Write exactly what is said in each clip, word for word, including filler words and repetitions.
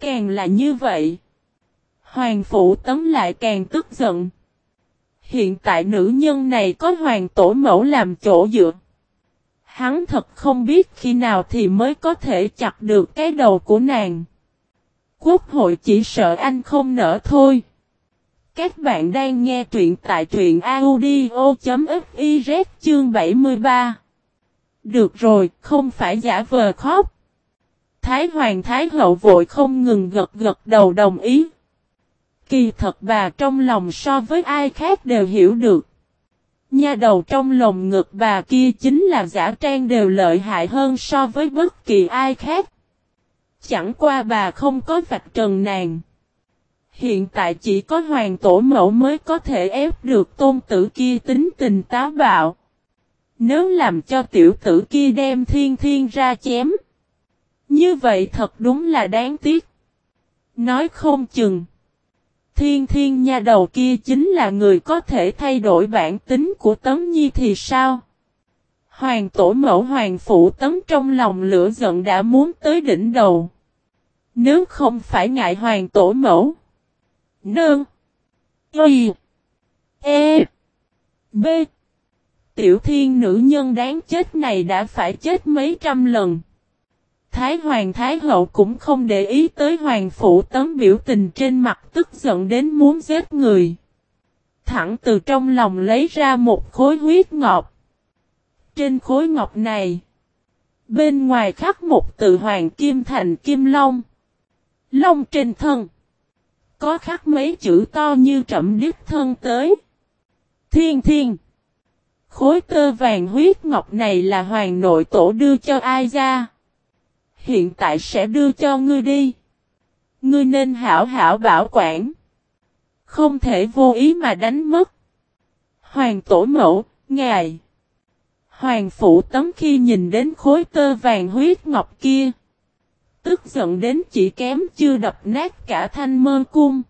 Càng là như vậy, Hoàng Phụ Tấn lại càng tức giận. Hiện tại nữ nhân này có Hoàng Tổ Mẫu làm chỗ dựa. Hắn thật không biết khi nào thì mới có thể chặt được cái đầu của nàng. Quốc hội chỉ sợ anh không nỡ thôi. Các bạn đang nghe truyện tại truyện audio.fiz chương bảy mươi ba. Được rồi, không phải giả vờ khóc. Thái Hoàng Thái Hậu vội không ngừng gật gật đầu đồng ý. Kỳ thật bà trong lòng so với ai khác đều hiểu được. Nha đầu trong lồng ngực bà kia chính là giả trang đều lợi hại hơn so với bất kỳ ai khác. Chẳng qua bà không có vạch trần nàng. Hiện tại chỉ có Hoàng Tổ Mẫu mới có thể ép được tôn tử kia tính tình táo bạo. Nếu làm cho tiểu tử kia đem Thiên Thiên ra chém, như vậy thật đúng là đáng tiếc. Nói không chừng Thiên Thiên nha đầu kia chính là người có thể thay đổi bản tính của Tấn Nhi thì sao? Hoàng Tổ Mẫu Hoàng Phụ Tấn trong lòng lửa giận đã muốn tới đỉnh đầu. Nếu không phải ngại Hoàng Tổ Mẫu, Nương, Y, E, B, Tiểu Thiên nữ nhân đáng chết này đã phải chết mấy trăm lần. Thái Hoàng Thái Hậu cũng không để ý tới Hoàng Phụ Tấn biểu tình trên mặt tức giận đến muốn giết người. Thẳng từ trong lòng lấy ra một khối huyết ngọc. Trên khối ngọc này, bên ngoài khắc một từ Hoàng Kim thành Kim Long. Long trên thân, có khắc mấy chữ to như trẫm đích thân tới. Thiên Thiên. Khối tơ vàng huyết ngọc này là Hoàng nội tổ đưa cho ai ra? Hiện tại sẽ đưa cho ngươi đi. Ngươi nên hảo hảo bảo quản. Không thể vô ý mà đánh mất. Hoàng Tổ Mẫu, ngài. Hoàng Phụ Tấn khi nhìn đến khối tơ vàng huyết ngọc kia, tức giận đến chỉ kém chưa đập nát cả Thanh Mơ Cung.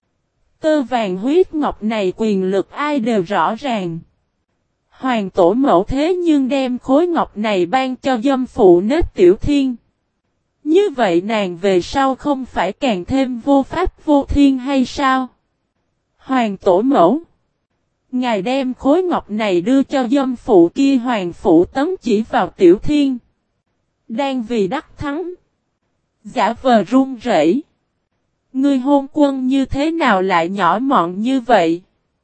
Tơ vàng huyết ngọc này quyền lực ai đều rõ ràng. Hoàng Tổ Mẫu thế nhưng đem khối ngọc này ban cho dâm phụ nết Tiểu Thiên. Như vậy nàng về sau không phải càng thêm vô pháp vô thiên hay sao? Hoàng Tổ Mẫu, ngài đem khối ngọc này đưa cho dâm phụ kia. Hoàng Phụ Tấn chỉ vào Tiểu Thiên, đang vì đắc thắng, giả vờ run rẩy. Ngươi hôn quân như thế nào lại nhỏ mọn như vậy?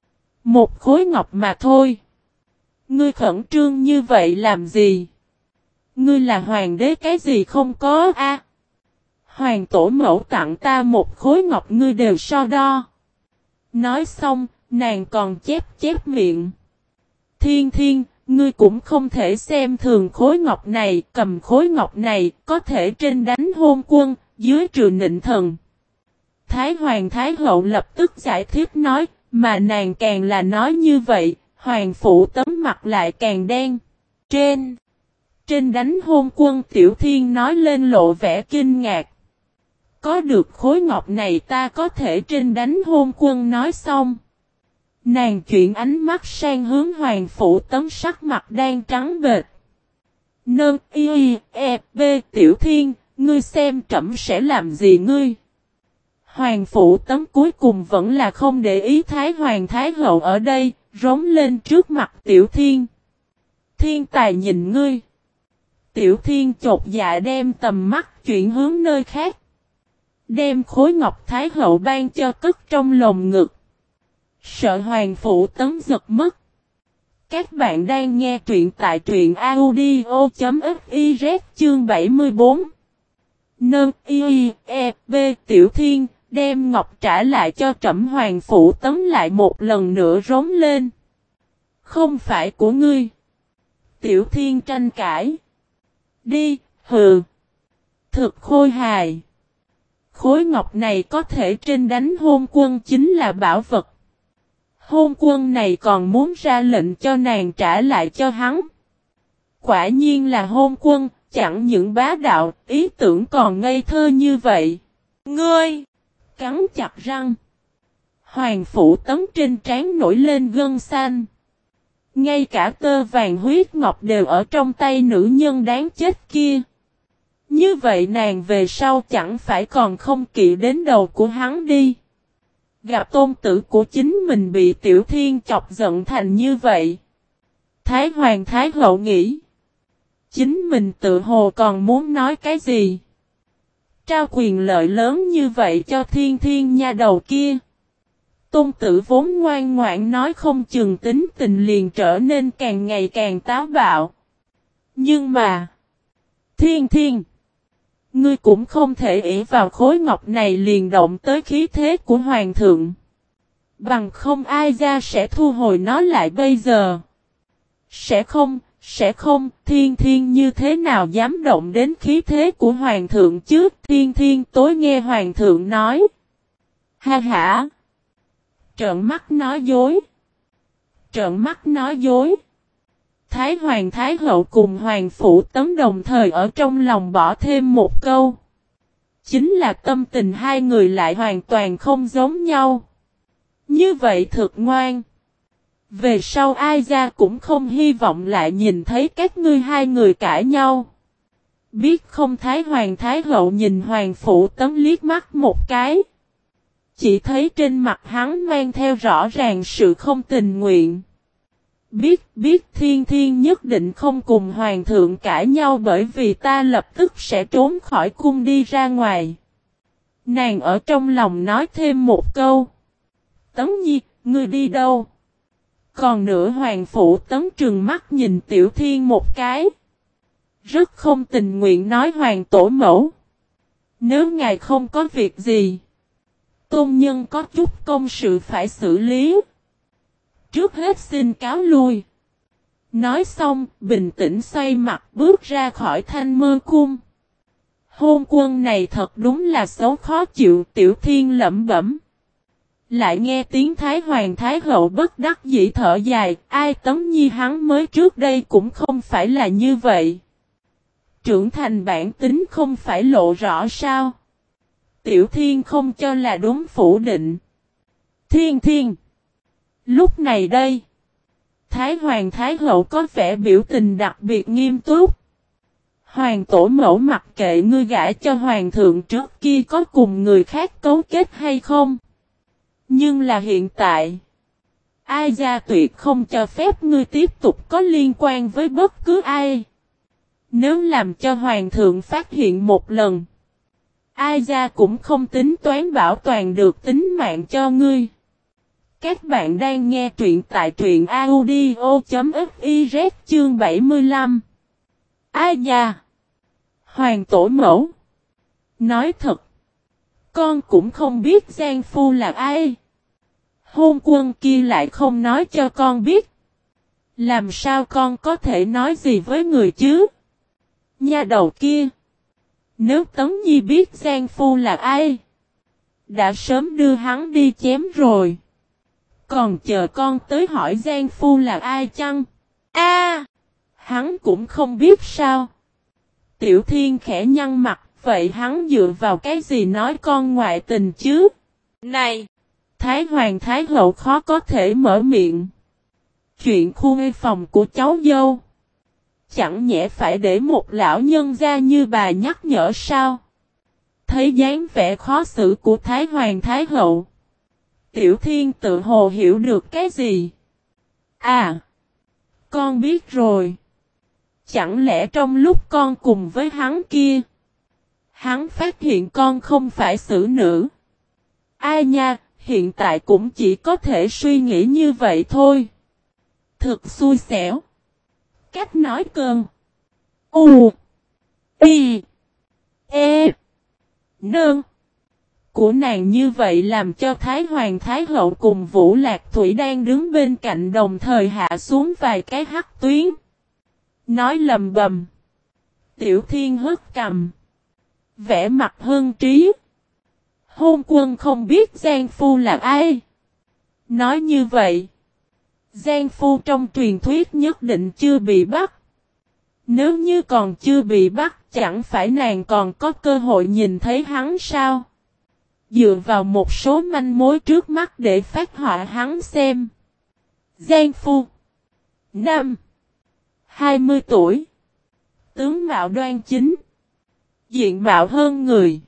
Một khối ngọc mà thôi. Ngươi khẩn trương như vậy làm gì? Ngươi là hoàng đế cái gì không có a? À, Hoàng Tổ Mẫu tặng ta một khối ngọc ngươi đều so đo. Nói xong, nàng còn chép chép miệng. Thiên Thiên, ngươi cũng không thể xem thường khối ngọc này, cầm khối ngọc này, có thể trên đánh hôn quân, dưới trừ nịnh thần. Thái Hoàng Thái Hậu lập tức giải thích nói, mà nàng càng là nói như vậy, Hoàng Phụ Tấn mặt lại càng đen. Trên, trên đánh hôn quân Tiểu Thiên nói lên lộ vẻ kinh ngạc. Có được khối ngọc này ta có thể trên đánh hôn quân nói xong. Nàng chuyển ánh mắt sang hướng Hoàng Phụ Tấn sắc mặt đang trắng bệch. Nâng y e b Tiểu Thiên, ngươi xem trẫm sẽ làm gì ngươi? Hoàng Phụ Tấn cuối cùng vẫn là không để ý Thái Hoàng Thái Hậu ở đây, rống lên trước mặt Tiểu Thiên. Thiên tài nhìn ngươi. Tiểu Thiên chột dạ đem tầm mắt chuyển hướng nơi khác. Đem khối ngọc Thái Hậu ban cho cất trong lồng ngực. Sợ Hoàng Phụ Tấn giật mất. Các bạn đang nghe truyện tại truyện audio.fiz chương bảy mươi bốn. Nâng y e b Tiểu Thiên đem ngọc trả lại cho trẫm. Hoàng Phụ Tấn lại một lần nữa rống lên. Không phải của ngươi. Tiểu Thiên tranh cãi. Đi, hừ. Thực khôi hài. Khối ngọc này có thể trên đánh hôn quân chính là bảo vật. Hôn quân này còn muốn ra lệnh cho nàng trả lại cho hắn. Quả nhiên là hôn quân, chẳng những bá đạo, ý tưởng còn ngây thơ như vậy. Ngươi! Cắn chặt răng. Hoàng Phụ Tấn trên trán nổi lên gân xanh. Ngay cả tơ vàng huyết ngọc đều ở trong tay nữ nhân đáng chết kia. Như vậy nàng về sau chẳng phải còn không kỵ đến đầu của hắn đi. Gặp tôn tử của chính mình bị Tiểu Thiên chọc giận thành như vậy. Thái Hoàng Thái Hậu nghĩ. Chính mình tự hồ còn muốn nói cái gì? Trao quyền lợi lớn như vậy cho Thiên Thiên nha đầu kia. Tôn tử vốn ngoan ngoãn nói không chừng tính tình liền trở nên càng ngày càng táo bạo. Nhưng mà. Thiên Thiên. Ngươi cũng không thể ỷ vào khối ngọc này liền động tới khí thế của Hoàng thượng. Bằng không ai ra sẽ thu hồi nó lại bây giờ. Sẽ không, sẽ không, Thiên Thiên như thế nào dám động đến khí thế của Hoàng thượng chứ? Thiên Thiên tối nghe Hoàng thượng nói. Ha ha! Trợn mắt nói dối. Trợn mắt nói dối. Thái Hoàng Thái Hậu cùng Hoàng Phủ Tấn đồng thời ở trong lòng bỏ thêm một câu. Chính là tâm tình hai người lại hoàn toàn không giống nhau. Như vậy thực ngoan. Về sau ai ra cũng không hy vọng lại nhìn thấy các ngươi hai người cãi nhau. Biết không? Thái Hoàng Thái Hậu nhìn Hoàng Phủ Tấn liếc mắt một cái. Chỉ thấy trên mặt hắn mang theo rõ ràng sự không tình nguyện. Biết, biết Thiên Thiên nhất định không cùng Hoàng thượng cãi nhau bởi vì ta lập tức sẽ trốn khỏi cung đi ra ngoài. Nàng ở trong lòng nói thêm một câu. Tấn Nhi, ngươi đi đâu? Còn nữa Hoàng Phủ Tấn trừng mắt nhìn Tiểu Thiên một cái. Rất không tình nguyện nói Hoàng tổ mẫu. Nếu ngài không có việc gì. Tôn nhân có chút công sự phải xử lý. Trước hết xin cáo lui. Nói xong, bình tĩnh xoay mặt bước ra khỏi Thanh Mơ Cung. Hôn quân này thật đúng là xấu khó chịu, Tiểu Thiên lẩm bẩm. Lại nghe tiếng Thái Hoàng Thái Hậu bất đắc dĩ thở dài, ai Tấn Nhi hắn mới trước đây cũng không phải là như vậy. Trưởng thành bản tính không phải lộ rõ sao? Tiểu Thiên không cho là đúng phủ định. Thiên Thiên. Lúc này đây, Thái Hoàng Thái Hậu có vẻ biểu tình đặc biệt nghiêm túc. Hoàng tổ mẫu mặc kệ ngươi gả cho Hoàng thượng trước kia có cùng người khác cấu kết hay không. Nhưng là hiện tại, ai gia tuyệt không cho phép ngươi tiếp tục có liên quan với bất cứ ai. Nếu làm cho Hoàng thượng phát hiện một lần, ai gia cũng không tính toán bảo toàn được tính mạng cho ngươi. Các bạn đang nghe truyện tại truyện audio chấm fiz chương bảy mươi lăm. Ai nha? Hoàng tổ mẫu. Nói thật, con cũng không biết Giang Phu là ai. Hôn quân kia lại không nói cho con biết. Làm sao con có thể nói gì với người chứ? Nha đầu kia. Nếu Tấn Nhi biết Giang Phu là ai, đã sớm đưa hắn đi chém rồi. Còn chờ con tới hỏi Giang Phu là ai chăng? A, hắn cũng không biết sao. Tiểu Thiên khẽ nhăn mặt, vậy hắn dựa vào cái gì nói con ngoại tình chứ? Này, Thái Hoàng Thái Hậu khó có thể mở miệng. Chuyện khu ngây phòng của cháu dâu. Chẳng nhẽ phải để một lão nhân gia như bà nhắc nhở sao? Thấy dáng vẻ khó xử của Thái Hoàng Thái Hậu, Tiểu Thiên tự hồ hiểu được cái gì? À, con biết rồi. Chẳng lẽ trong lúc con cùng với hắn kia, hắn phát hiện con không phải xử nữ? Ai nha, hiện tại cũng chỉ có thể suy nghĩ như vậy thôi. Thực xui xẻo. Cách nói cơn. U. Y. E. Nương. Của nàng như vậy làm cho Thái Hoàng Thái Hậu cùng Vũ Lạc Thủy đang đứng bên cạnh đồng thời hạ xuống vài cái hắc tuyến. Nói lầm bầm. Tiểu Thiên hất cầm. Vẽ mặt hưng trí. Hôn quân không biết Giang Phu là ai. Nói như vậy, Giang Phu trong truyền thuyết nhất định chưa bị bắt. Nếu như còn chưa bị bắt, chẳng phải nàng còn có cơ hội nhìn thấy hắn sao? Dựa vào một số manh mối trước mắt để phát họa hắn xem. Giang Phu. Nam. hai mươi tuổi. Tướng mạo đoan chính. Diện mạo hơn người.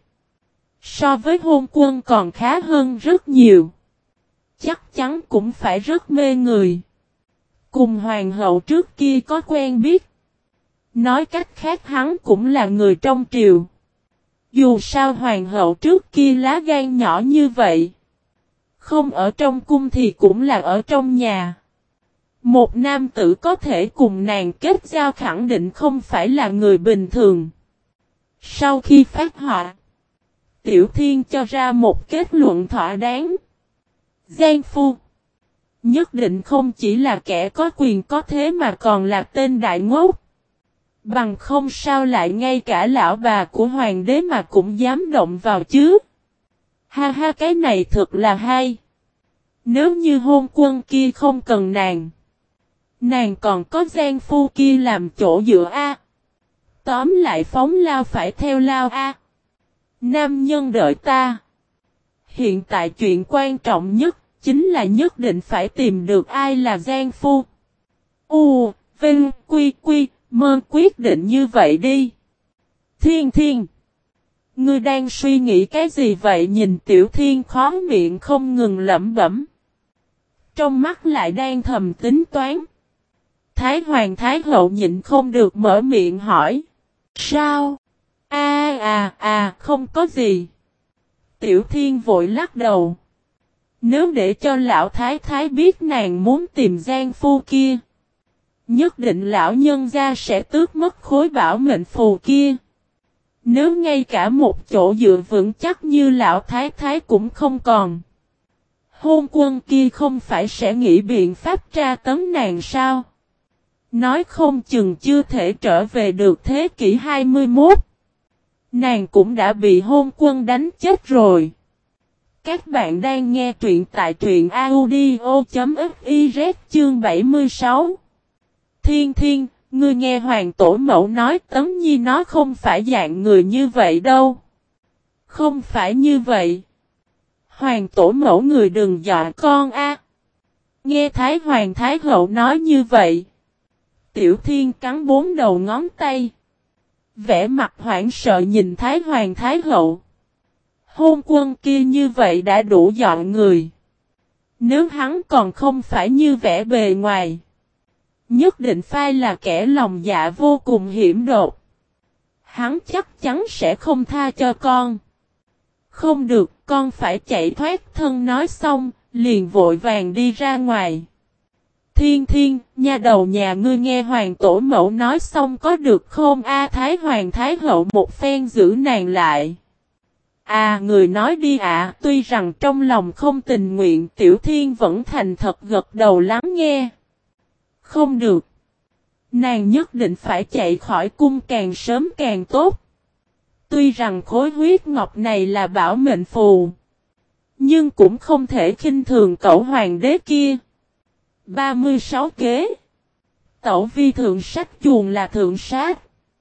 So với hôn quân còn khá hơn rất nhiều. Chắc chắn cũng phải rất mê người. Cùng hoàng hậu trước kia có quen biết. Nói cách khác hắn cũng là người trong triều. Dù sao hoàng hậu trước kia lá gan nhỏ như vậy. Không ở trong cung thì cũng là ở trong nhà. Một nam tử có thể cùng nàng kết giao khẳng định không phải là người bình thường. Sau khi phát họa, Tiểu Thiên cho ra một kết luận thỏa đáng. Giang Phu nhất định không chỉ là kẻ có quyền có thế mà còn là tên đại ngốc. Bằng không sao lại ngay cả lão bà của hoàng đế mà cũng dám động vào chứ. Ha ha, cái này thật là hay. Nếu như hôn quân kia không cần nàng, nàng còn có Giang Phu kia làm chỗ dựa a. Tóm lại phóng lao phải theo lao a. Nam nhân đợi ta. Hiện tại chuyện quan trọng nhất chính là nhất định phải tìm được ai là Giang Phu. U, Vinh, Quy, Quy, Mơ quyết định như vậy đi. Thiên Thiên, ngươi đang suy nghĩ cái gì vậy? Nhìn Tiểu Thiên khó miệng không ngừng lẩm bẩm. Trong mắt lại đang thầm tính toán. Thái Hoàng Thái Hậu nhịn không được mở miệng hỏi. Sao? A à à không có gì. Tiểu Thiên vội lắc đầu. Nếu để cho lão Thái Thái biết nàng muốn tìm Giang Phu kia, nhất định lão nhân gia sẽ tước mất khối bảo mệnh phù kia. Nếu ngay cả một chỗ dựa vững chắc như lão Thái Thái cũng không còn, hôn quân kia không phải sẽ nghĩ biện pháp tra tấn nàng sao? Nói không chừng chưa thể trở về được thế kỷ hai mươi mốt. Nàng cũng đã bị hôn quân đánh chết rồi. Các bạn đang nghe truyện tại truyện audio.fiz chương bảy mươi sáu. Thiên Thiên, ngươi nghe hoàng tổ mẫu nói Tấn Nhi nó không phải dạng người như vậy đâu. Không phải như vậy. Hoàng tổ mẫu người đừng dọa con a. Nghe Thái Hoàng Thái Hậu nói như vậy. Tiểu Thiên cắn bốn đầu ngón tay. Vẻ mặt hoảng sợ nhìn Thái Hoàng Thái Hậu. Hôn quân kia như vậy đã đủ dọn người. Nếu hắn còn không phải như vẻ bề ngoài, nhất định phải là kẻ lòng dạ vô cùng hiểm độc. Hắn chắc chắn sẽ không tha cho con. Không được, con phải chạy thoát thân. Nói xong, liền vội vàng đi ra ngoài. Thiên Thiên, nha đầu nhà ngươi nghe hoàng tổ mẫu nói xong có được không a? Thái Hoàng Thái Hậu một phen giữ nàng lại. À, người nói đi ạ. Tuy rằng trong lòng không tình nguyện, Tiểu Thiên vẫn thành thật gật đầu lắng nghe. Không được. Nàng nhất định phải chạy khỏi cung càng sớm càng tốt. Tuy rằng khối huyết ngọc này là bảo mệnh phù, nhưng cũng không thể khinh thường cẩu hoàng đế kia. ba mươi sáu kế. Tẩu vi thượng sách chuồng là thượng sát.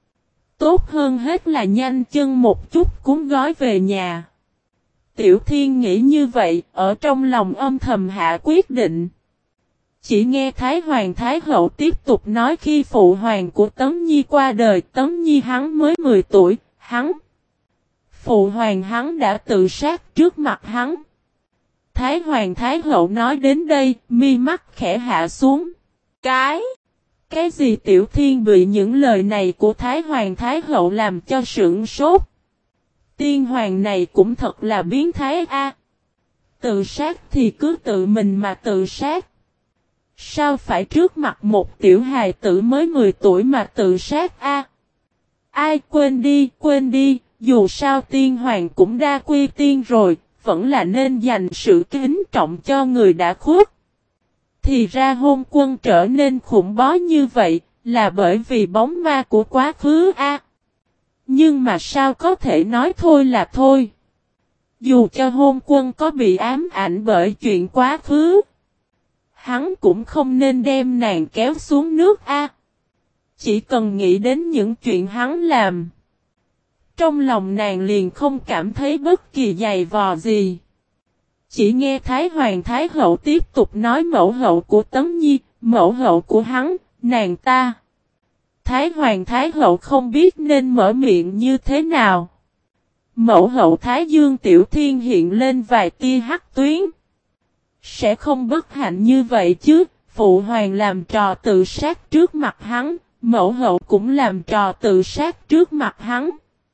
Tốt hơn hết là nhanh chân một chút cuốn gói về nhà. Tiểu Thiên nghĩ như vậy, ở trong lòng âm thầm hạ quyết định. Chỉ nghe Thái Hoàng Thái Hậu tiếp tục nói khi phụ hoàng của Tấn Nhi qua đời, Tấn Nhi hắn mới mười tuổi, hắn. Phụ hoàng hắn đã tự sát trước mặt hắn. Thái Hoàng Thái Hậu nói đến đây, mi mắt khẽ hạ xuống. Cái? Cái gì? Tiểu Thiên bị những lời này của Thái Hoàng Thái Hậu làm cho sửng sốt. Tiên hoàng này cũng thật là biến thái a. Tự sát thì cứ tự mình mà tự sát. Sao phải trước mặt một tiểu hài tử mới mười tuổi mà tự sát a? Ai, quên đi, quên đi, dù sao tiên hoàng cũng đã quy tiên rồi, vẫn là nên dành sự kính trọng cho người đã khuất. Thì ra hôn quân trở nên khủng bố như vậy, là bởi vì bóng ma của quá khứ a. Nhưng mà sao có thể nói thôi là thôi. Dù cho hôn quân có bị ám ảnh bởi chuyện quá khứ, hắn cũng không nên đem nàng kéo xuống nước a. Chỉ cần nghĩ đến những chuyện hắn làm, trong lòng nàng liền không cảm thấy bất kỳ dày vò gì. Chỉ nghe Thái Hoàng Thái Hậu tiếp tục nói mẫu hậu của Tấn Nhi, mẫu hậu của hắn, nàng ta. Thái Hoàng Thái Hậu không biết nên mở miệng như thế nào. Mẫu hậu Thái Dương Tiểu Thiên hiện lên vài tia hắc tuyến. Sẽ không bất hạnh như vậy chứ, phụ hoàng làm trò tự sát trước mặt hắn, mẫu hậu cũng làm trò tự sát trước mặt hắn.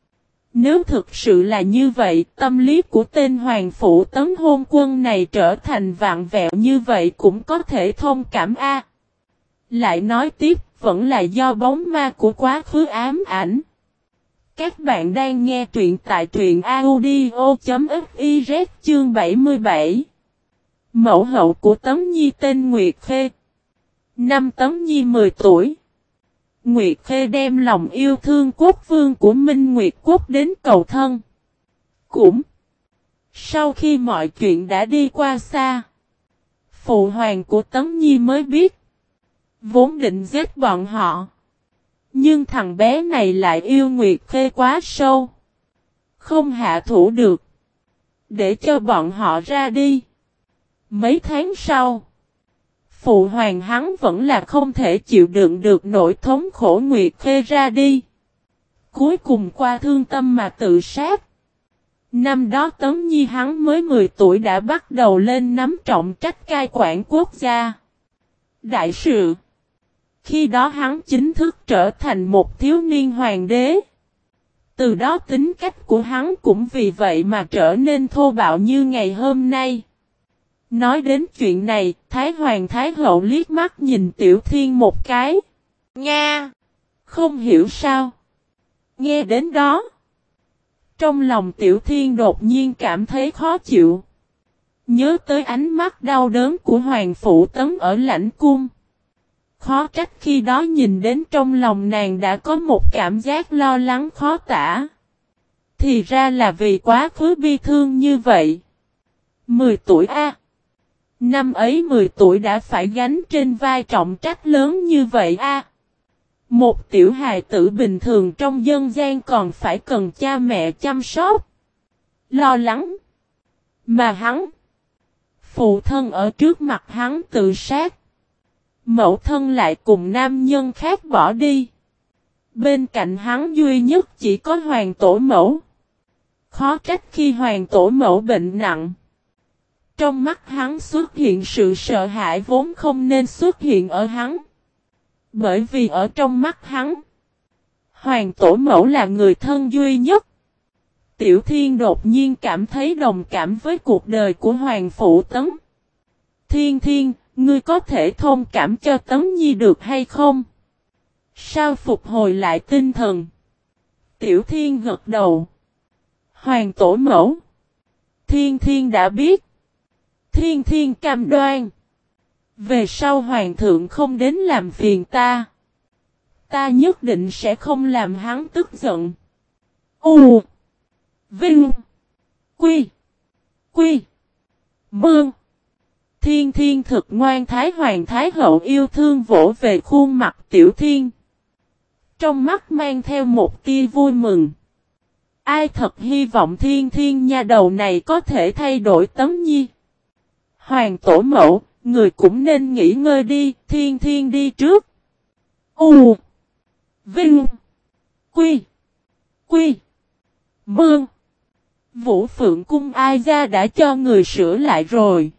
Nếu thực sự là như vậy, tâm lý của tên hoàng phủ tấn hôn quân này trở thành vạn vẹo như vậy cũng có thể thông cảm a. Lại nói tiếp, vẫn là do bóng ma của quá khứ ám ảnh. Các bạn đang nghe truyện tại truyện audio.fiz chương bảy mươi bảy. Mẫu hậu của Tấn Nhi tên Nguyệt Khê. Năm Tấn Nhi mười tuổi. Nguyệt Khê đem lòng yêu thương quốc vương của Minh Nguyệt Quốc đến cầu thân. Cũng sau khi mọi chuyện đã đi qua xa, phụ hoàng của Tấn Nhi mới biết. Vốn định giết bọn họ. Nhưng thằng bé này lại yêu Nguyệt Khê quá sâu. Không hạ thủ được. Để cho bọn họ ra đi. Mấy tháng sau, phụ hoàng hắn vẫn là không thể chịu đựng được nỗi thống khổ Nguyệt Khê ra đi. Cuối cùng qua thương tâm mà tự sát. Năm đó Tấn Nhi hắn mới mười tuổi đã bắt đầu lên nắm trọng trách cai quản quốc gia. Đại sự. Khi đó hắn chính thức trở thành một thiếu niên hoàng đế. Từ đó tính cách của hắn cũng vì vậy mà trở nên thô bạo như ngày hôm nay. Nói đến chuyện này, Thái Hoàng Thái Hậu liếc mắt nhìn Tiểu Thiên một cái. Nga! Không hiểu sao. Nghe đến đó. Trong lòng Tiểu Thiên đột nhiên cảm thấy khó chịu. Nhớ tới ánh mắt đau đớn của Hoàng Phủ Tấn ở lãnh cung. Khó trách khi đó nhìn đến trong lòng nàng đã có một cảm giác lo lắng khó tả. Thì ra là vì quá khứ bi thương như vậy. Mười tuổi a. Năm ấy mười tuổi đã phải gánh trên vai trọng trách lớn như vậy a. Một tiểu hài tử bình thường trong dân gian còn phải cần cha mẹ chăm sóc. Lo lắng. Mà hắn. Phụ thân ở trước mặt hắn tự sát. Mẫu thân lại cùng nam nhân khác bỏ đi. Bên cạnh hắn duy nhất chỉ có hoàng tổ mẫu. Khó trách khi hoàng tổ mẫu bệnh nặng. Trong mắt hắn xuất hiện sự sợ hãi vốn không nên xuất hiện ở hắn. Bởi vì ở trong mắt hắn, hoàng tổ mẫu là người thân duy nhất. Tiểu Thiên đột nhiên cảm thấy đồng cảm với cuộc đời của Hoàng Phụ Tấn. Thiên Thiên, ngươi có thể thông cảm cho Tấn Nhi được hay không? Sao phục hồi lại tinh thần? Tiểu Thiên gật đầu. Hoàng tổ mẫu. Thiên Thiên đã biết. Thiên Thiên cam đoan. Về sau Hoàng thượng không đến làm phiền ta. Ta nhất định sẽ không làm hắn tức giận. U. Vinh. Quy. Quy. Mương. Thiên Thiên thực ngoan. Thái Hoàng Thái Hậu yêu thương vỗ về khuôn mặt Tiểu Thiên. Trong mắt mang theo một tia vui mừng. Ai thật hy vọng Thiên Thiên nha đầu này có thể thay đổi Tấn Nhi. Hoàng tổ mẫu, người cũng nên nghỉ ngơi đi, Thiên Thiên đi trước. U. Vinh. Quy. Quy. Mương. Vũ Phượng Cung ai ra đã cho người sửa lại rồi.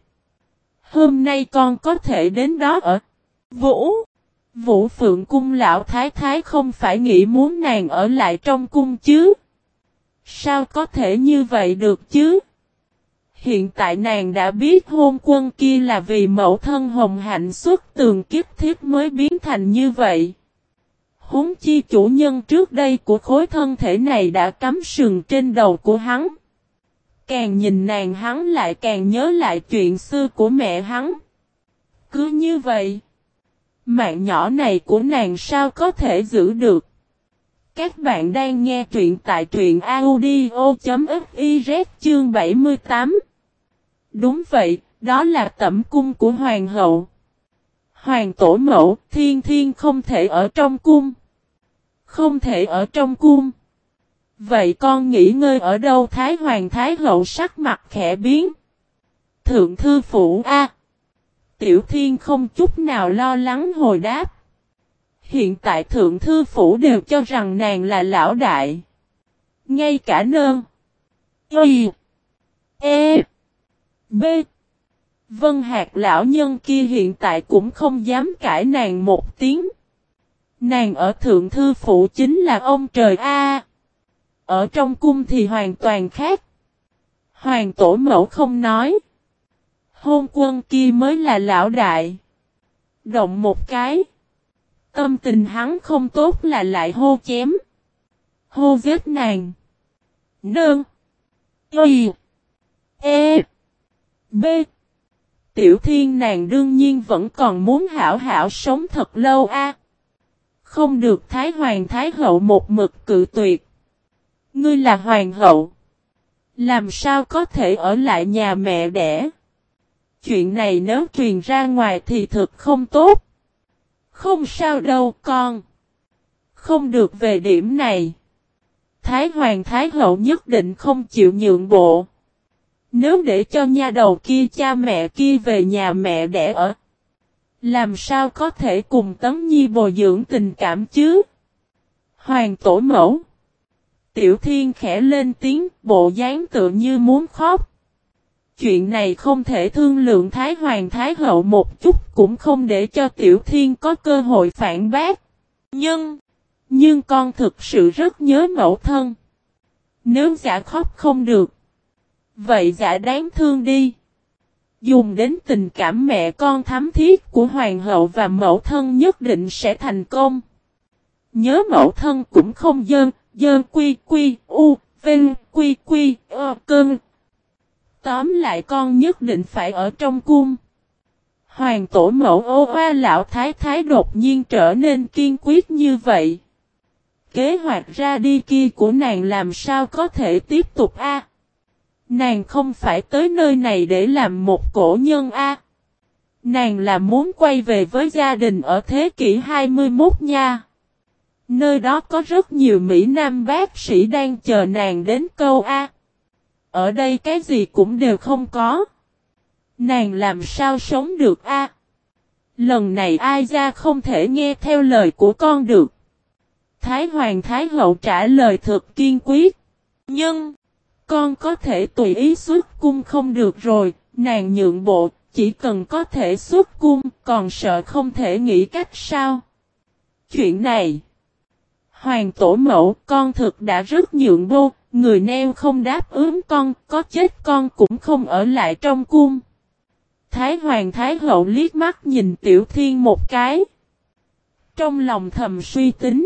Hôm nay con có thể đến đó ở. Vũ. Vũ Phượng Cung lão thái thái không phải nghĩ muốn nàng ở lại trong cung chứ. Sao có thể như vậy được chứ? Hiện tại nàng đã biết hôn quân kia là vì mẫu thân hồng hạnh xuất tường kiếp thiết mới biến thành như vậy. Huống chi chủ nhân trước đây của khối thân thể này đã cắm sừng trên đầu của hắn. Càng nhìn nàng hắn lại càng nhớ lại chuyện xưa của mẹ hắn. Cứ như vậy, mạng nhỏ này của nàng sao có thể giữ được? Các bạn đang nghe truyện tại truyện audio.fiz chương bảy mươi tám. Đúng vậy, đó là tẩm cung của hoàng hậu. Hoàng tổ mẫu, Thiên Thiên không thể ở trong cung. Không thể ở trong cung. Vậy con nghỉ ngơi ở đâu? Thái Hoàng Thái Hậu sắc mặt khẽ biến. Thượng thư phủ A. Tiểu Thiên không chút nào lo lắng hồi đáp. Hiện tại thượng thư phủ đều cho rằng nàng là lão đại. Ngay cả nơn. Y. E. B. Vân Hạc lão nhân kia hiện tại cũng không dám cãi nàng một tiếng. Nàng ở thượng thư phủ chính là ông trời A. Ở trong cung thì hoàn toàn khác. Hoàng tổ mẫu không nói. Hôn quân kia mới là lão đại. Động một cái. Tâm tình hắn không tốt là lại hô chém. Hô giết nàng. Nương. Y. E. B. Tiểu Thiên nàng đương nhiên vẫn còn muốn hảo hảo sống thật lâu a. Không được Thái Hoàng Thái Hậu một mực cự tuyệt. Ngươi là Hoàng hậu. Làm sao có thể ở lại nhà mẹ đẻ? Chuyện này nếu truyền ra ngoài thì thực không tốt. Không sao đâu con. Không được về điểm này. Thái Hoàng Thái Hậu nhất định không chịu nhượng bộ. Nếu để cho nha đầu kia cha mẹ kia về nhà mẹ đẻ ở. Làm sao có thể cùng Tấn Nhi bồi dưỡng tình cảm chứ? Hoàng tổ mẫu. Tiểu Thiên khẽ lên tiếng, bộ dáng tự như muốn khóc. Chuyện này không thể thương lượng Thái Hoàng Thái Hậu một chút, cũng không để cho Tiểu Thiên có cơ hội phản bác. Nhưng, nhưng con thực sự rất nhớ mẫu thân. Nếu giả khóc không được, vậy giả đáng thương đi. Dùng đến tình cảm mẹ con thắm thiết của hoàng hậu và mẫu thân nhất định sẽ thành công. Nhớ mẫu thân cũng không dơn, dơn quy quy, u, vinh, quy quy, ơ, cơn. Tóm lại con nhất định phải ở trong cung. Hoàng tổ mẫu ô oa lão thái thái đột nhiên trở nên kiên quyết như vậy. Kế hoạch ra đi kia của nàng làm sao có thể tiếp tục a? Nàng không phải tới nơi này để làm một cổ nhân a. Nàng là muốn quay về với gia đình ở thế kỷ hai mươi mốt nha. Nơi đó có rất nhiều Mỹ Nam bác sĩ đang chờ nàng đến câu a. Ở đây cái gì cũng đều không có. Nàng làm sao sống được a? Lần này ai ra không thể nghe theo lời của con được. Thái Hoàng Thái Hậu trả lời thật kiên quyết. Nhưng, con có thể tùy ý xuất cung không được rồi, nàng nhượng bộ, chỉ cần có thể xuất cung, còn sợ không thể nghĩ cách sao. Chuyện này, Hoàng tổ mẫu, con thực đã rất nhượng bộ, người neo không đáp ứng con, có chết con cũng không ở lại trong cung. Thái Hoàng Thái Hậu liếc mắt nhìn Tiểu Thiên một cái. Trong lòng thầm suy tính.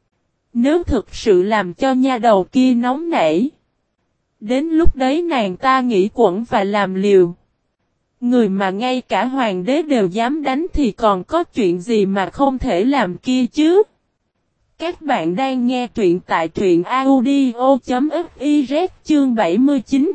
Nếu thực sự làm cho nha đầu kia nóng nảy. Đến lúc đấy nàng ta nghĩ quẩn và làm liều. Người mà ngay cả hoàng đế đều dám đánh thì còn có chuyện gì mà không thể làm kia chứ. Các bạn đang nghe truyện tại truyện audio chấm fiz chương bảy mươi chín.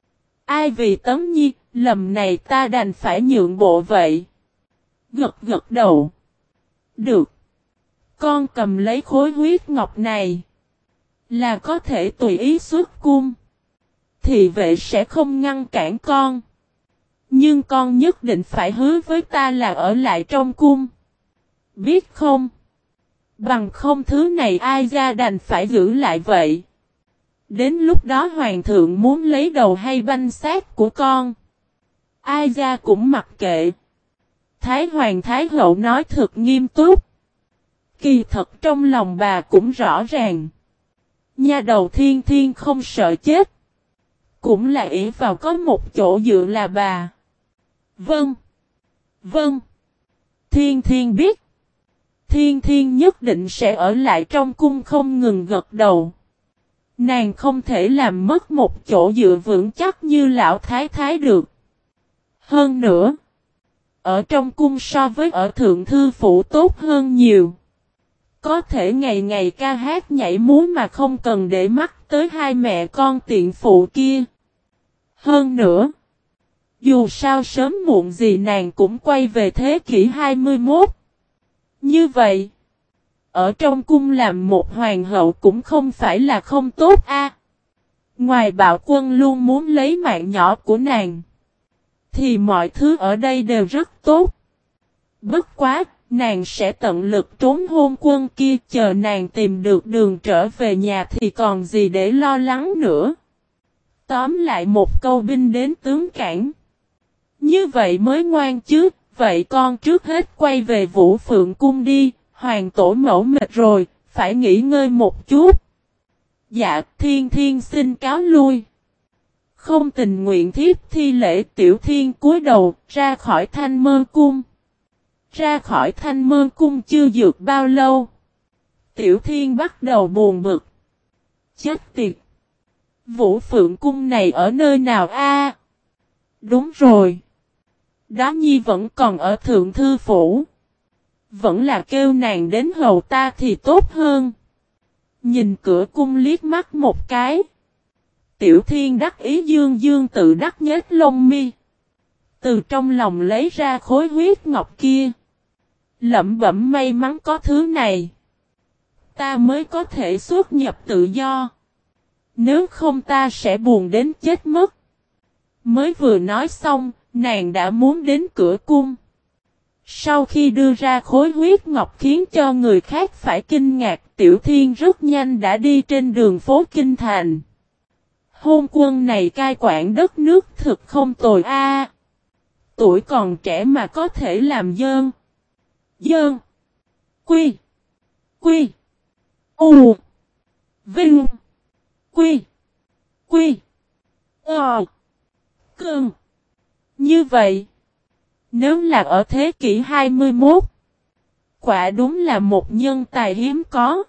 Ai vì Tấn Nhi, lầm này ta đành phải nhượng bộ vậy. Gật gật đầu. Được. Con cầm lấy khối huyết ngọc này. Là có thể tùy ý xuất cung. Thị vệ sẽ không ngăn cản con. Nhưng con nhất định phải hứa với ta là ở lại trong cung. Biết không? Bằng không thứ này ai ra đành phải giữ lại vậy. Đến lúc đó hoàng thượng muốn lấy đầu hay banh xác của con. Ai ra cũng mặc kệ. Thái Hoàng Thái Hậu nói thật nghiêm túc. Kỳ thật trong lòng bà cũng rõ ràng. Nha đầu Thiên Thiên không sợ chết. Cũng là ỷ vào có một chỗ dựa là bà. Vâng. Vâng. Thiên Thiên biết. Thiên Thiên nhất định sẽ ở lại trong cung không ngừng gật đầu. Nàng không thể làm mất một chỗ dựa vững chắc như lão thái thái được. Hơn nữa. Ở trong cung so với ở thượng thư phủ tốt hơn nhiều. Có thể ngày ngày ca hát nhảy múa mà không cần để mắt tới hai mẹ con tiện phụ kia. Hơn nữa. Dù sao sớm muộn gì nàng cũng quay về thế kỷ hai mươi mốt. Như vậy. Ở trong cung làm một hoàng hậu cũng không phải là không tốt a. Ngoài bạo quân luôn muốn lấy mạng nhỏ của nàng. Thì mọi thứ ở đây đều rất tốt. Bất quá, nàng sẽ tận lực trốn hôn quân kia, chờ nàng tìm được đường trở về nhà thì còn gì để lo lắng nữa. Tóm lại một câu binh đến tướng cản. Như vậy mới ngoan chứ, vậy con trước hết quay về Vũ Phượng Cung đi, hoàng tổ mẫu mệt rồi, phải nghỉ ngơi một chút. Dạ, Thiên Thiên xin cáo lui. Không tình nguyện thiếp thi lễ, Tiểu Thiên cúi đầu, ra khỏi Thanh Mơ Cung. Ra khỏi Thanh Mơ Cung chưa dược bao lâu. Tiểu Thiên bắt đầu buồn bực. Chết tiệt! Vũ Phượng Cung này ở nơi nào a? Đúng rồi. Đó Nhi vẫn còn ở Thượng Thư Phủ. Vẫn là kêu nàng đến hầu ta thì tốt hơn. Nhìn cửa cung liếc mắt một cái. Tiểu Thiên đắc ý dương dương tự đắc nhếch lông mi. Từ trong lòng lấy ra khối huyết ngọc kia. Lẩm bẩm may mắn có thứ này. Ta mới có thể xuất nhập tự do. Nếu không ta sẽ buồn đến chết mất. Mới vừa nói xong, nàng đã muốn đến cửa cung. Sau khi đưa ra khối huyết ngọc khiến cho người khác phải kinh ngạc, Tiểu Thiên rất nhanh đã đi trên đường phố Kinh Thành. Hôn quân này cai quản đất nước thực không tồi a. Tuổi còn trẻ mà có thể làm dơn. Dơn. Quy. Quy. U. Vinh. Quy. Quy. Ờ. Cơn. Như vậy, nếu là ở thế kỷ hai mươi mốt, quả đúng là một nhân tài hiếm có.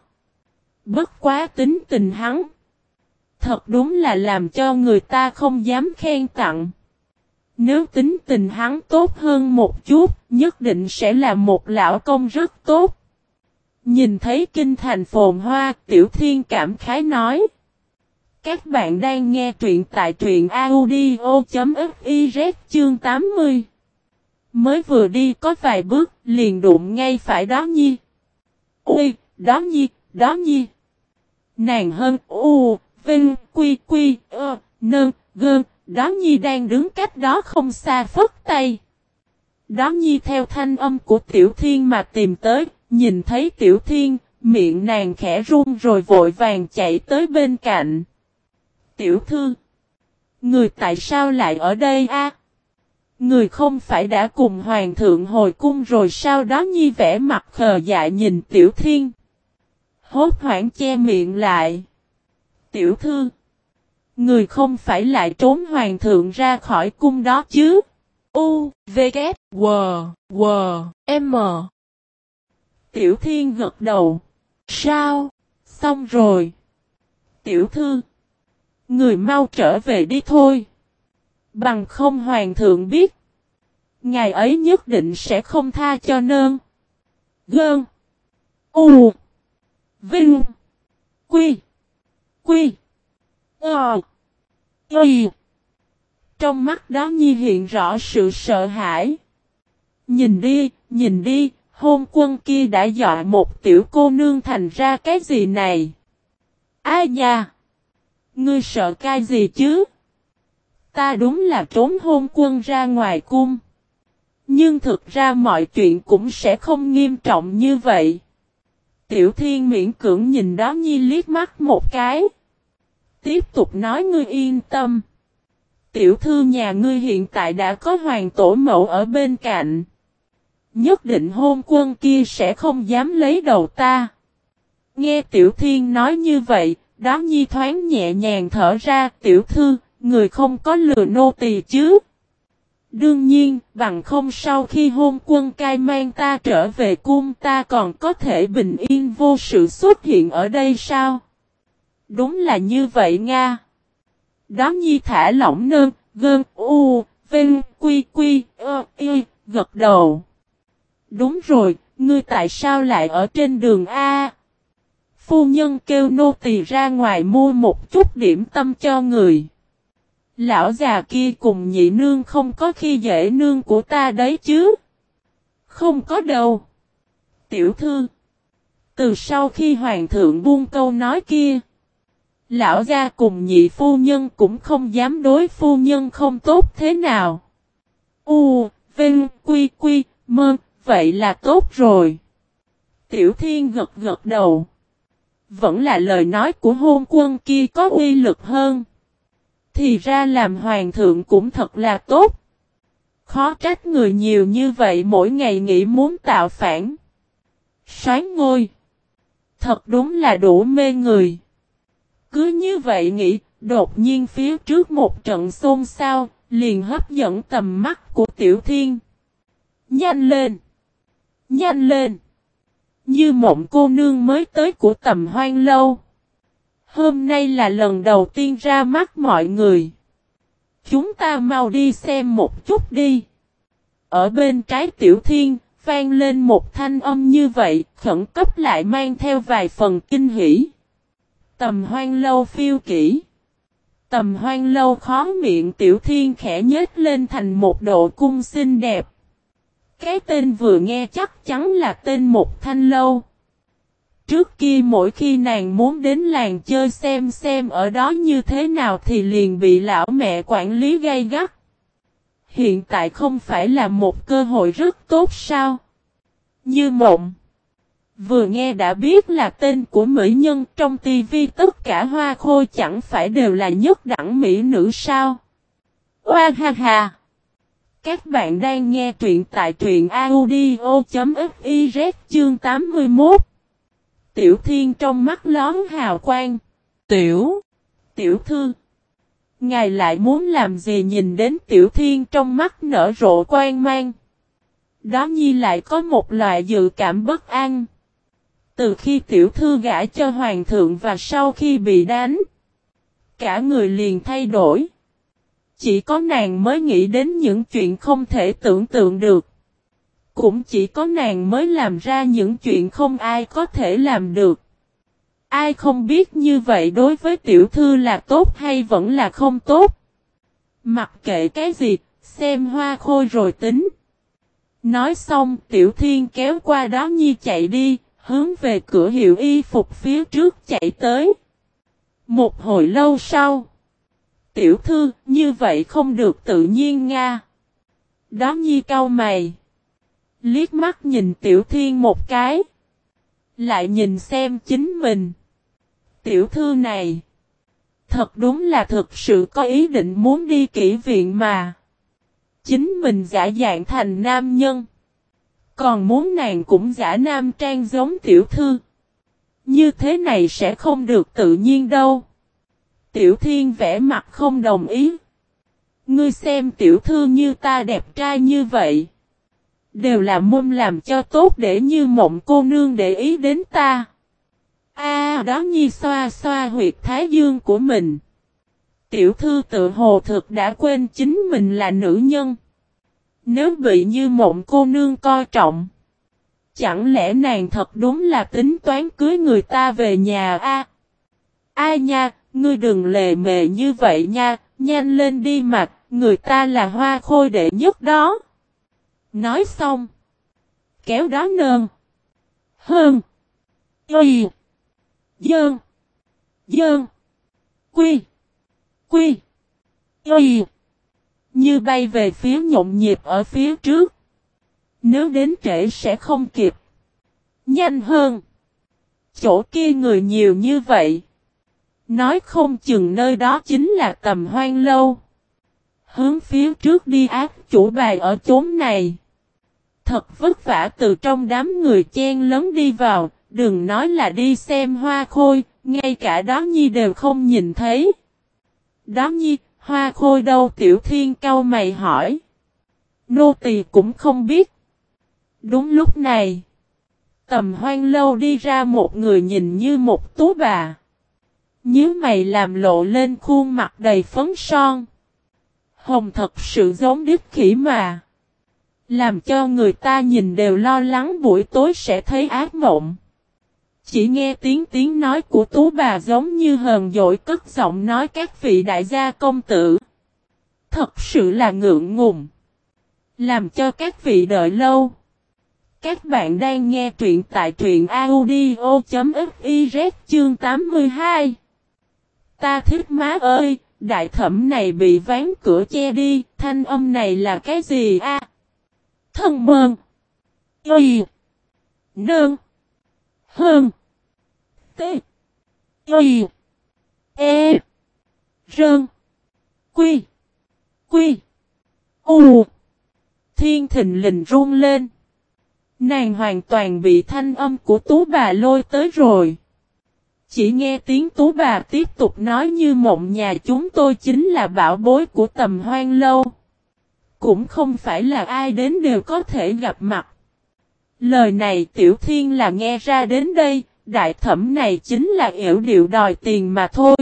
Bất quá tính tình hắn. Thật đúng là làm cho người ta không dám khen tặng. Nếu tính tình hắn tốt hơn một chút, nhất định sẽ là một lão công rất tốt. Nhìn thấy kinh thành phồn hoa, Tiểu Thiên cảm khái nói. Các bạn đang nghe truyện tại truyện audio.fiz chương tám mươi. Mới vừa đi có vài bước, liền đụng ngay phải Đó Nhi. Ui, Đó Nhi, Đó Nhi. Nàng hơn u, vinh, quy, quy, ơ, nơn, gơn, Đó Nhi đang đứng cách đó không xa phất tay. Đó Nhi theo thanh âm của Tiểu Thiên mà tìm tới, nhìn thấy Tiểu Thiên, miệng nàng khẽ run rồi vội vàng chạy tới bên cạnh. Tiểu thư, người tại sao lại ở đây a? Người không phải đã cùng hoàng thượng hồi cung rồi sao? Đó Nhi vẻ mặt khờ dại nhìn Tiểu Thiên. Hốt hoảng che miệng lại. Tiểu thư, người không phải lại trốn hoàng thượng ra khỏi cung đó chứ? U, V, K, W, W, M. Tiểu Thiên gật đầu. Sao? Xong rồi. Tiểu thư, người mau trở về đi thôi. Bằng không hoàng thượng biết. Ngài ấy nhất định sẽ không tha cho nơn. Gơn. U. Vinh. Quy. Quy. Ờ. Y. Trong mắt Đó Nhi hiện rõ sự sợ hãi. Nhìn đi, nhìn đi, hôn quân kia đã dọa một tiểu cô nương thành ra cái gì này? Ai nha? Ngươi sợ cái gì chứ? Ta đúng là trốn hôn quân ra ngoài cung. Nhưng thực ra mọi chuyện cũng sẽ không nghiêm trọng như vậy. Tiểu Thiên miễn cưỡng nhìn Đó Nhi liếc mắt một cái. Tiếp tục nói ngươi yên tâm. Tiểu thư nhà ngươi hiện tại đã có hoàng tổ mẫu ở bên cạnh. Nhất định hôn quân kia sẽ không dám lấy đầu ta. Nghe Tiểu Thiên nói như vậy, Đó Nhi thoáng nhẹ nhàng thở ra. Tiểu thư, người không có lừa nô tỳ chứ? Đương nhiên, bằng không sau khi hôn quân cai mang ta trở về cung ta còn có thể bình yên vô sự xuất hiện ở đây sao? Đúng là như vậy Nga. Đó Nhi thả lỏng nơn, gơn, u, vinh, quy, quy, ơ, y, gật đầu. Đúng rồi, ngươi tại sao lại ở trên đường A? Phu nhân kêu nô tỳ ra ngoài mua một chút điểm tâm cho người. Lão già kia cùng nhị nương không có khi dễ nương của ta đấy chứ? Không có đâu. Tiểu thư, từ sau khi hoàng thượng buông câu nói kia, lão gia cùng nhị phu nhân cũng không dám đối phu nhân không tốt thế nào. U, Vinh, Quy, Quy, Mơ, vậy là tốt rồi. Tiểu Thiên gật gật đầu. Vẫn là lời nói của hôn quân kia có uy lực hơn. Thì ra làm hoàng thượng cũng thật là tốt. Khó trách người nhiều như vậy mỗi ngày nghĩ muốn tạo phản. Soái ngôi. Thật đúng là đủ mê người. Cứ như vậy nghĩ, đột nhiên phía trước một trận xôn xao, liền hấp dẫn tầm mắt của Tiểu Thiên. Nhanh lên! Nhanh lên! Như Mộng cô nương mới tới của Tầm Hoan lâu. Hôm nay là lần đầu tiên ra mắt mọi người. Chúng ta mau đi xem một chút đi. Ở bên trái Tiểu Thiên, vang lên một thanh âm như vậy, khẩn cấp lại mang theo vài phần kinh hỉ. Tầm Hoan lâu phiêu kỹ. Tầm Hoan lâu khó miệng Tiểu Thiên khẽ nhếch lên thành một độ cung xinh đẹp. Cái tên vừa nghe chắc chắn là tên một thanh lâu. Trước kia mỗi khi nàng muốn đến làng chơi xem xem ở đó như thế nào thì liền bị lão mẹ quản lý gay gắt. Hiện tại không phải là một cơ hội rất tốt sao? Như Mộng. Vừa nghe đã biết là tên của mỹ nhân trong tivi tất cả hoa khôi chẳng phải đều là nhất đẳng mỹ nữ sao? Oa ha ha! Các bạn đang nghe truyện tại truyện audio.fiz chương tám mươi mốt. Tiểu Thiên trong mắt lón hào quang. Tiểu! Tiểu thư! Ngài lại muốn làm gì nhìn đến Tiểu Thiên trong mắt nở rộ quang mang? Đó nhi lại có một loại dự cảm bất an. Từ khi Tiểu thư gả cho Hoàng thượng và sau khi bị đánh, cả người liền thay đổi. Chỉ có nàng mới nghĩ đến những chuyện không thể tưởng tượng được. Cũng chỉ có nàng mới làm ra những chuyện không ai có thể làm được. Ai không biết như vậy đối với Tiểu thư là tốt hay vẫn là không tốt. Mặc kệ cái gì, xem hoa khôi rồi tính. Nói xong Tiểu Thiên kéo qua đó nhi chạy đi, hướng về cửa hiệu y phục phía trước chạy tới. Một hồi lâu sau. Tiểu thư, như vậy không được tự nhiên nga. Đó nhi cau mày. Liếc mắt nhìn Tiểu Thiên một cái. Lại nhìn xem chính mình. Tiểu thư này. Thật đúng là thực sự có ý định muốn đi kỹ viện mà. Chính mình giả dạng thành nam nhân. Còn muốn nàng cũng giả nam trang giống tiểu thư. Như thế này sẽ không được tự nhiên đâu. Tiểu Thiên vẽ mặt không đồng ý. Ngươi xem tiểu thư như ta đẹp trai như vậy. Đều là môn làm cho tốt để Như Mộng cô nương để ý đến ta. A à, đó nhi xoa xoa huyệt thái dương của mình. Tiểu thư tự hồ thực đã quên chính mình là nữ nhân. Nếu bị Như Mộng cô nương coi trọng. Chẳng lẽ nàng thật đúng là tính toán cưới người ta về nhà a? À, ai nha, ngươi đừng lề mề như vậy nha, nhanh lên đi mặt, người ta là hoa khôi đệ nhất đó. Nói xong. Kéo đó nơn. Hơn. Y. Dơn. Dơn. Quy. Quy. Y. Như bay về phía nhộn nhịp ở phía trước. Nếu đến trễ sẽ không kịp. Nhanh hơn. Chỗ kia người nhiều như vậy. Nói không chừng nơi đó chính là Tầm Hoan lâu. Hướng phía trước đi ác chủ bài ở chốn này. Thật vất vả từ trong đám người chen lấn đi vào. Đừng nói là đi xem hoa khôi. Ngay cả đó nhi đều không nhìn thấy. Đó nhi, hoa khôi đâu? Tiểu Thiên cau mày hỏi. Nô tỳ cũng không biết. Đúng lúc này. Tầm Hoan lâu đi ra một người nhìn như một tú bà. Nhíu mày làm lộ lên khuôn mặt đầy phấn son. Hồng thật sự giống đích khỉ mà. Làm cho người ta nhìn đều lo lắng buổi tối sẽ thấy ác mộng. Chỉ nghe tiếng tiếng nói của tú bà giống như hờn dỗi cất giọng nói các vị đại gia công tử. Thật sự là ngượng ngùng. Làm cho các vị đợi lâu. Các bạn đang nghe truyện tại truyện audio.fiz chương tám mươi hai. Ta thích má ơi, đại thẩm này bị ván cửa che đi, thanh âm này là cái gì a? À? Thân mơn. Y. Nương. Hơn. T. Y. E. Rơn. Quy. Quy. U. Thiên thình lình run lên. Nàng hoàn toàn bị thanh âm của Tú bà lôi tới rồi. Chỉ nghe tiếng Tú bà tiếp tục nói như mộng nhà chúng tôi chính là bảo bối của Tầm Hoan Lâu. Cũng không phải là ai đến đều có thể gặp mặt. Lời này Tiểu Thiên là nghe ra đến đây, đại thẩm này chính là yểu điệu đòi tiền mà thôi.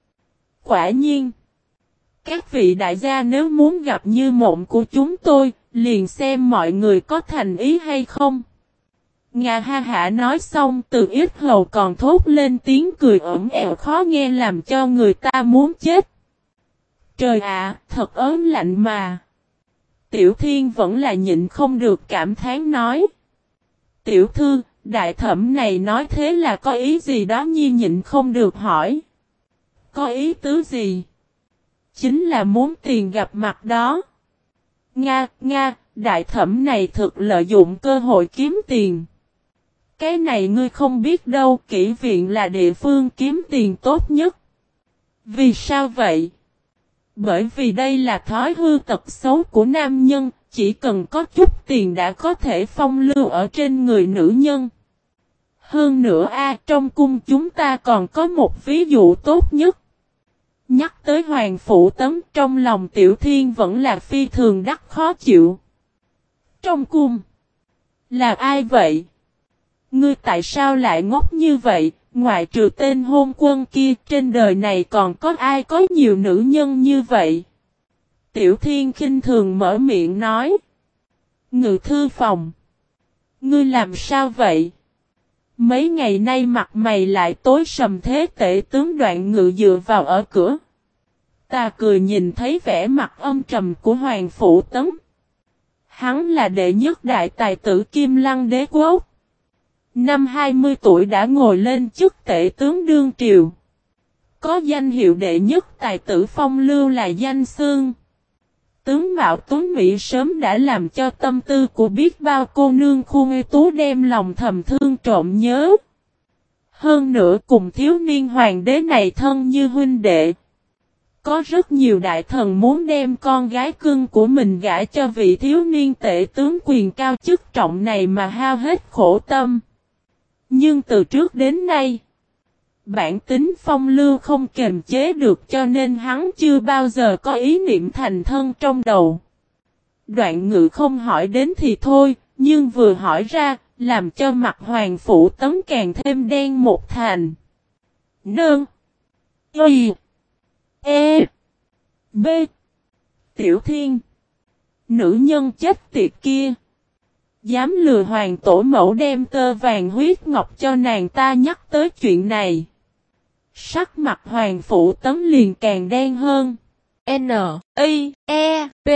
Quả nhiên, các vị đại gia nếu muốn gặp như mộng của chúng tôi, liền xem mọi người có thành ý hay không. Ngà ha hả nói xong từ ít hầu còn thốt lên tiếng cười ẩn ẻo khó nghe làm cho người ta muốn chết. Trời ạ, thật ớn lạnh mà. Tiểu Thiên vẫn là nhịn không được cảm thán nói. Tiểu thư, đại thẩm này nói thế là có ý gì đó nhi nhịn không được hỏi. Có ý tứ gì? Chính là muốn tiền gặp mặt đó. Nga, Nga, đại thẩm này thực lợi dụng cơ hội kiếm tiền. Cái này ngươi không biết đâu, kỹ viện là địa phương kiếm tiền tốt nhất. Vì sao vậy? Bởi vì đây là thói hư tật xấu của nam nhân, chỉ cần có chút tiền đã có thể phong lưu ở trên người nữ nhân. Hơn nữa a trong cung chúng ta còn có một ví dụ tốt nhất. Nhắc tới Hoàng Phủ Tấn trong lòng Tiểu Thiên vẫn là phi thường đắc khó chịu. Trong cung? Là ai vậy? Ngươi tại sao lại ngốc như vậy? Ngoại trừ tên hôn quân kia trên đời này còn có ai có nhiều nữ nhân như vậy? Tiểu Thiên khinh thường mở miệng nói. Ngự thư phòng. Ngươi làm sao vậy? Mấy ngày nay mặt mày lại tối sầm thế tể tướng Đoạn Ngự dựa vào ở cửa. Ta cười nhìn thấy vẻ mặt âm trầm của Hoàng Phủ Tấn. Hắn là đệ nhất đại tài tử Kim Lăng Đế Quốc. Năm hai mươi tuổi đã ngồi lên chức tể tướng đương triều. Có danh hiệu đệ nhất tài tử phong lưu là danh xương. Tướng mạo tuấn Mỹ sớm đã làm cho tâm tư của biết bao cô nương khu ngây tú đem lòng thầm thương trộm nhớ. Hơn nữa cùng thiếu niên hoàng đế này thân như huynh đệ. Có rất nhiều đại thần muốn đem con gái cưng của mình gả cho vị thiếu niên tể tướng quyền cao chức trọng này mà hao hết khổ tâm. Nhưng từ trước đến nay, bản tính phong lưu không kềm chế được cho nên hắn chưa bao giờ có ý niệm thành thân trong đầu. Đoạn Ngự không hỏi đến thì thôi, nhưng vừa hỏi ra, làm cho mặt Hoàng Phủ Tấn càng thêm đen một thành. Nương. Y. E. B. Tiểu Thiên. Nữ nhân chết tiệt kia. Dám lừa hoàng tổ mẫu đem tơ vàng huyết ngọc cho nàng ta nhắc tới chuyện này. Sắc mặt Hoàng Phủ Tấn liền càng đen hơn. N. I. E. P.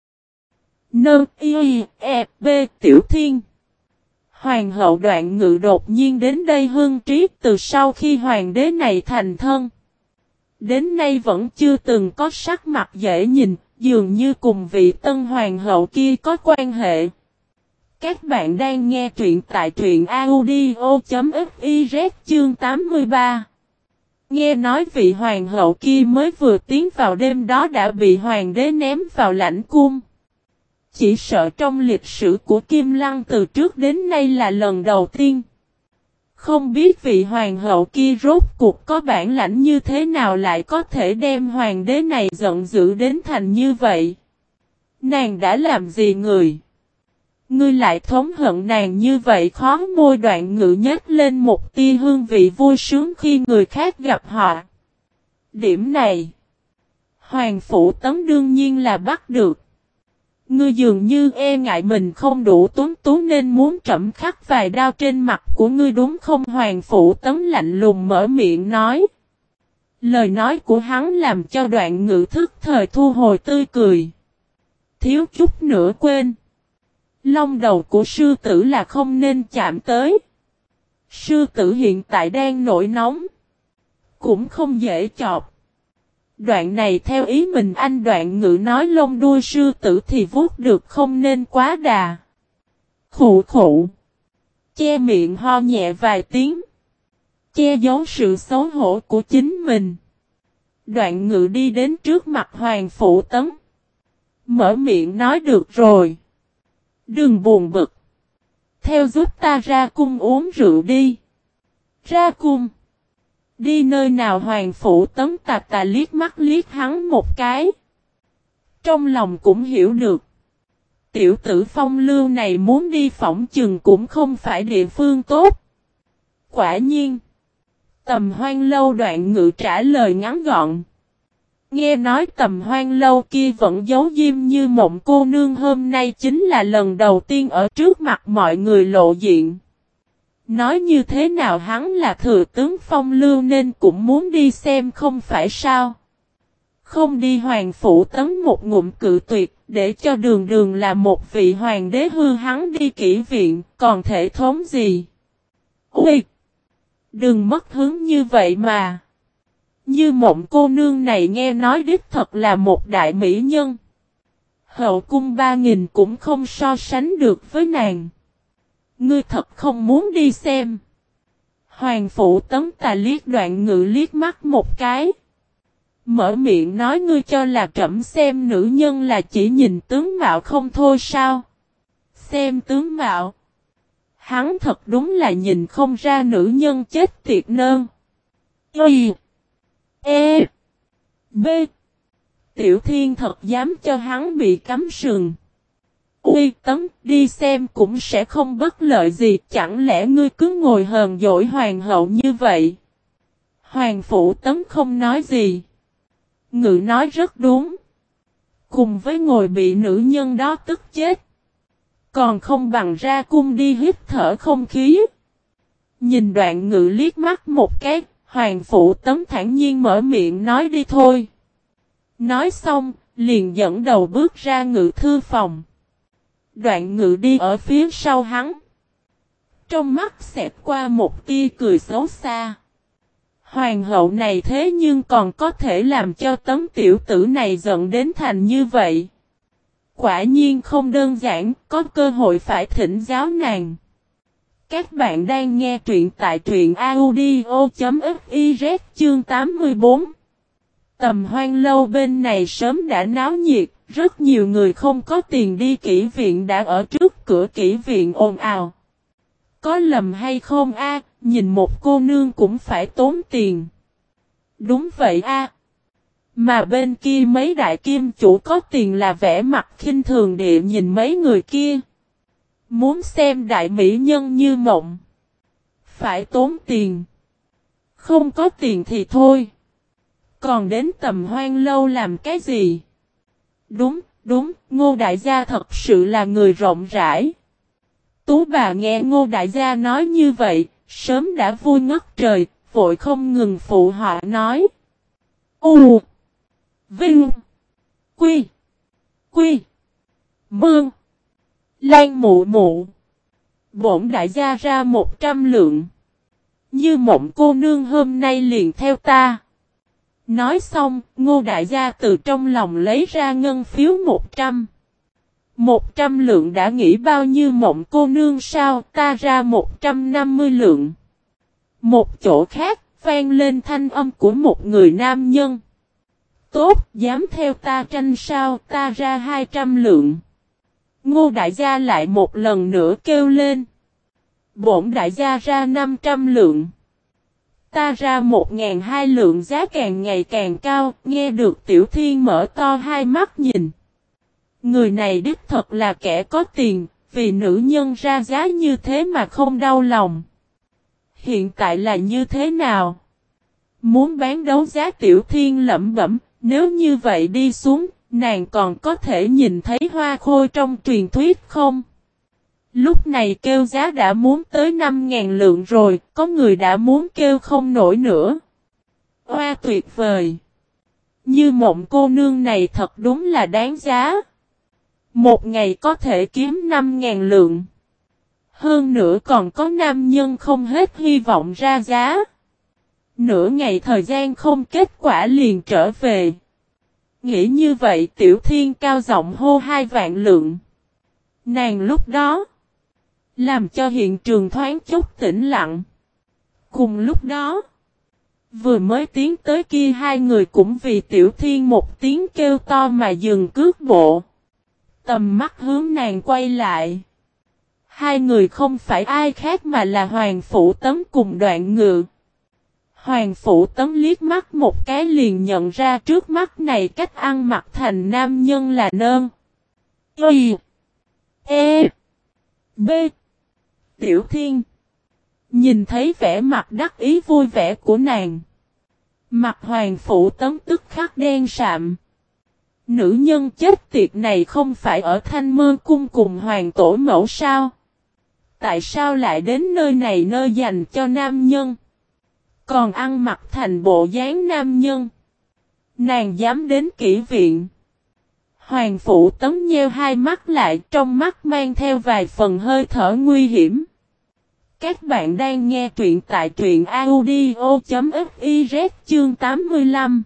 N. I. E. B. Tiểu Thiên. Hoàng hậu Đoạn Ngự đột nhiên đến đây hưng trí từ sau khi hoàng đế này thành thân. Đến nay vẫn chưa từng có sắc mặt dễ nhìn, dường như cùng vị tân hoàng hậu kia có quan hệ. Các bạn đang nghe truyện tại truyện audio.fiz chương tám mươi ba. Nghe nói vị hoàng hậu kia mới vừa tiến vào đêm đó đã bị hoàng đế ném vào lãnh cung. Chỉ sợ trong lịch sử của Kim Lăng từ trước đến nay là lần đầu tiên. Không biết vị hoàng hậu kia rốt cuộc có bản lãnh như thế nào lại có thể đem hoàng đế này giận dữ đến thành như vậy. Nàng đã làm gì người? Ngươi lại thống hận nàng như vậy khó môi Đoạn Ngự nhếch lên một tia hương vị vui sướng khi người khác gặp họ. Điểm này, Hoàng Phủ Tấn đương nhiên là bắt được. Ngươi dường như e ngại mình không đủ tuấn tú nên muốn trẫm khắc vài đao trên mặt của ngươi đúng không? Hoàng Phủ Tấn lạnh lùng mở miệng nói. Lời nói của hắn làm cho Đoạn Ngự thức thời thu hồi tươi cười. Thiếu chút nữa quên. Lông đầu của sư tử là không nên chạm tới. Sư tử hiện tại đang nổi nóng. Cũng không dễ chọc. Đoạn này theo ý mình anh Đoạn Ngự nói lông đuôi sư tử thì vuốt được không nên quá đà. Khụ khụ. Che miệng ho nhẹ vài tiếng. Che giấu sự xấu hổ của chính mình. Đoạn Ngự đi đến trước mặt Hoàng Phụ Tấn. Mở miệng nói được rồi. Đừng buồn bực. Theo giúp ta ra cung uống rượu đi. Ra cung. Đi nơi nào? Hoàng Phụ Tấn tà tà liếc mắt liếc hắn một cái. Trong lòng cũng hiểu được. Tiểu tử Phong Lưu này muốn đi phỏng chừng cũng không phải địa phương tốt. Quả nhiên. Tầm Hoan Lâu. Đoạn Ngự trả lời ngắn gọn. Nghe nói Tầm Hoan Lâu kia vẫn giấu diêm Như Mộng cô nương hôm nay chính là lần đầu tiên ở trước mặt mọi người lộ diện. Nói như thế nào hắn là thừa tướng Phong Lưu nên cũng muốn đi xem không phải sao. Không đi. Hoàng Phủ Tấn một ngụm cự tuyệt, để cho Đường Đường là một vị hoàng đế hư hắn đi kỹ viện, còn thể thống gì? Ui! Đừng mất hứng như vậy mà. Như Mộng cô nương này nghe nói đích thật là một đại mỹ nhân. Hậu cung ba nghìn cũng không so sánh được với nàng. Ngươi thật không muốn đi xem. Hoàng Phủ Tấn tà liếc Đoạn Ngự liếc mắt một cái. Mở miệng nói ngươi cho là trẫm xem nữ nhân là chỉ nhìn tướng mạo không thôi sao? Xem tướng mạo. Hắn thật đúng là nhìn không ra nữ nhân chết tiệt nơn. Y. E. B. Tiểu Thiên thật dám cho hắn bị cắm sừng. Uy Tấn, đi xem cũng sẽ không bất lợi gì, chẳng lẽ ngươi cứ ngồi hờn dỗi hoàng hậu như vậy? Hoàng Phủ Tấn không nói gì. Ngự nói rất đúng. Cùng với ngồi bị nữ nhân đó tức chết. Còn không bằng ra cung đi hít thở không khí. Nhìn Đoạn Ngự liếc mắt một cái, Hoàng Phủ Tấn thản nhiên mở miệng nói đi thôi. Nói xong, liền dẫn đầu bước ra ngự thư phòng. Đoạn Ngự đi ở phía sau hắn. Trong mắt xẹt qua một tia cười xấu xa. Hoàng hậu này thế nhưng còn có thể làm cho Tấn tiểu tử này giận đến thành như vậy. Quả nhiên không đơn giản, có cơ hội phải thỉnh giáo nàng. Các bạn đang nghe truyện tại truyện audio.fiz chương tám mươi bốn. Tầm Hoan Lâu bên này sớm đã náo nhiệt, rất nhiều người không có tiền đi kỹ viện đã ở trước cửa kỹ viện ồn ào. Có lầm hay không a? Nhìn một cô nương cũng phải tốn tiền. Đúng vậy a. Mà bên kia mấy đại kim chủ có tiền là vẻ mặt khinh thường địa nhìn mấy người kia. Muốn xem đại mỹ nhân Như Mộng. Phải tốn tiền. Không có tiền thì thôi. Còn đến Tầm Hoan Lâu làm cái gì? Đúng, đúng, Ngô đại gia thật sự là người rộng rãi. Tú bà nghe Ngô đại gia nói như vậy, sớm đã vui ngất trời, vội không ngừng phụ họa nói. U. Vinh. Quy. Quy. Mương. Lan mụ mụ. Bổn đại gia ra một trăm lượng. Như Mộng cô nương hôm nay liền theo ta. Nói xong, Ngô đại gia từ trong lòng lấy ra ngân phiếu một trăm. Một trăm lượng đã nghĩ bao nhiêu Mộng cô nương sao, ta ra một trăm năm mươi lượng. Một chỗ khác, vang lên thanh âm của một người nam nhân. Tốt, dám theo ta tranh sao, ta ra hai trăm lượng. Ngô đại gia lại một lần nữa kêu lên. Bổn đại gia ra năm trăm lượng. Ta ra một ngàn hai lượng, giá càng ngày càng cao, nghe được Tiểu Thiên mở to hai mắt nhìn. Người này đích thật là kẻ có tiền, vì nữ nhân ra giá như thế mà không đau lòng. Hiện tại là như thế nào? Muốn bán đấu giá? Tiểu Thiên lẩm bẩm, nếu như vậy đi xuống, nàng còn có thể nhìn thấy hoa khôi trong truyền thuyết không? Lúc này kêu giá đã muốn tới năm ngàn lượng rồi, có người đã muốn kêu không nổi nữa. Hoa tuyệt vời! Như Mộng cô nương này thật đúng là đáng giá. Một ngày có thể kiếm năm ngàn lượng. Hơn nữa còn có nam nhân không hết hy vọng ra giá. Nửa ngày thời gian không kết quả liền trở về. Nghĩ như vậy Tiểu Thiên cao giọng hô hai vạn lượng. Nàng lúc đó làm cho hiện trường thoáng chốc tĩnh lặng. Cùng lúc đó, vừa mới tiến tới kia hai người cũng vì Tiểu Thiên một tiếng kêu to mà dừng cước bộ. Tầm mắt hướng nàng quay lại. Hai người không phải ai khác mà là Hoàng Phủ Tấn cùng Đoạn Ngự. Hoàng Phủ Tấn liếc mắt một cái liền nhận ra trước mắt này cách ăn mặc thành nam nhân là Nơn. Y. E. B. Tiểu Thiên. Nhìn thấy vẻ mặt đắc ý vui vẻ của nàng. Mặt Hoàng Phủ Tấn tức khắc đen sạm. Nữ nhân chết tiệt này không phải ở Thanh Mơ Cung cùng Hoàng Tổ Mẫu sao? Tại sao lại đến nơi này nơi dành cho nam nhân? Còn ăn mặc thành bộ dáng nam nhân. Nàng dám đến kỹ viện. Hoàng Phủ Tấn nheo hai mắt lại, trong mắt mang theo vài phần hơi thở nguy hiểm. Các bạn đang nghe truyện tại truyện audio.fiz chương tám mươi lăm.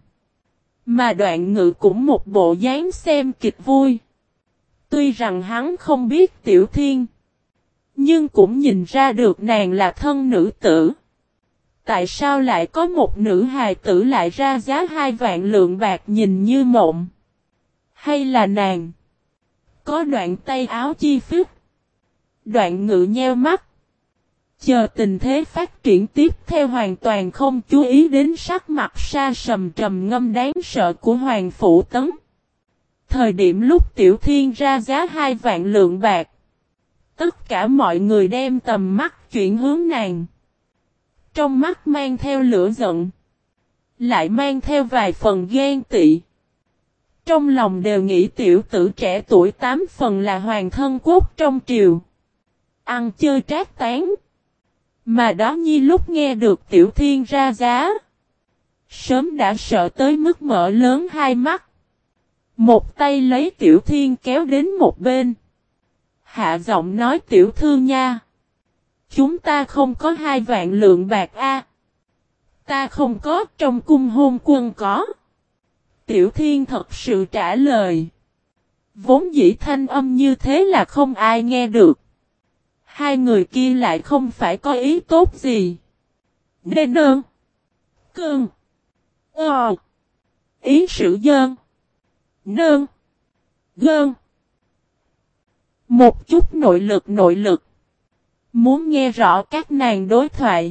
Mà Đoạn Ngự cũng một bộ dáng xem kịch vui. Tuy rằng hắn không biết Tiểu Thiên, nhưng cũng nhìn ra được nàng là thân nữ tử. Tại sao lại có một nữ hài tử lại ra giá hai vạn lượng bạc nhìn như mộng? Hay là nàng có đoạn tay áo chi phích? Đoạn Ngự nheo mắt. Chờ tình thế phát triển tiếp theo hoàn toàn không chú ý đến sắc mặt sa sầm trầm ngâm đáng sợ của Hoàng Phủ Tấn. Thời điểm lúc Tiểu Thiên ra giá hai vạn lượng bạc, tất cả mọi người đem tầm mắt chuyển hướng nàng. Trong mắt mang theo lửa giận, lại mang theo vài phần ghen tị. Trong lòng đều nghĩ tiểu tử trẻ tuổi tám phần là hoàng thân quốc trong triều. Ăn chơi trác tán. Mà đó nhi lúc nghe được Tiểu Thiên ra giá, sớm đã sợ tới mức mở lớn hai mắt. Một tay lấy Tiểu Thiên kéo đến một bên. Hạ giọng nói tiểu thư nha. Chúng ta không có hai vạn lượng bạc a. Ta không có, trong cung hôn quân có. Tiểu Thiên thật sự trả lời. Vốn dĩ thanh âm như thế là không ai nghe được. Hai người kia lại không phải có ý tốt gì. Nên ơn. Cơn. Ờ. Ý sử dơn. Nơn. Gơn. Một chút nội lực nội lực. Muốn nghe rõ các nàng đối thoại.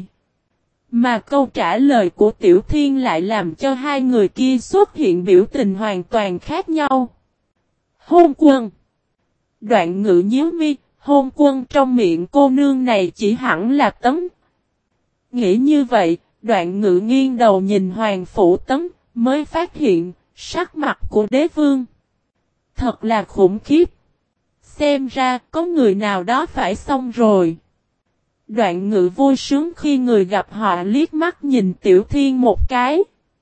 Mà câu trả lời của Tiểu Thiên lại làm cho hai người kia xuất hiện biểu tình hoàn toàn khác nhau. Hôn quân. Đoạn Ngự nhíu mi. Hôn quân trong miệng cô nương này chỉ hẳn là Tấn. Nghĩ như vậy, Đoạn Ngự nghiêng đầu nhìn Hoàng Phủ Tấn, mới phát hiện, sắc mặt của đế vương. Thật là khủng khiếp. Xem ra, có người nào đó phải xong rồi. Đoạn Ngự vui sướng khi người gặp họ liếc mắt nhìn Tiểu Thiên một cái.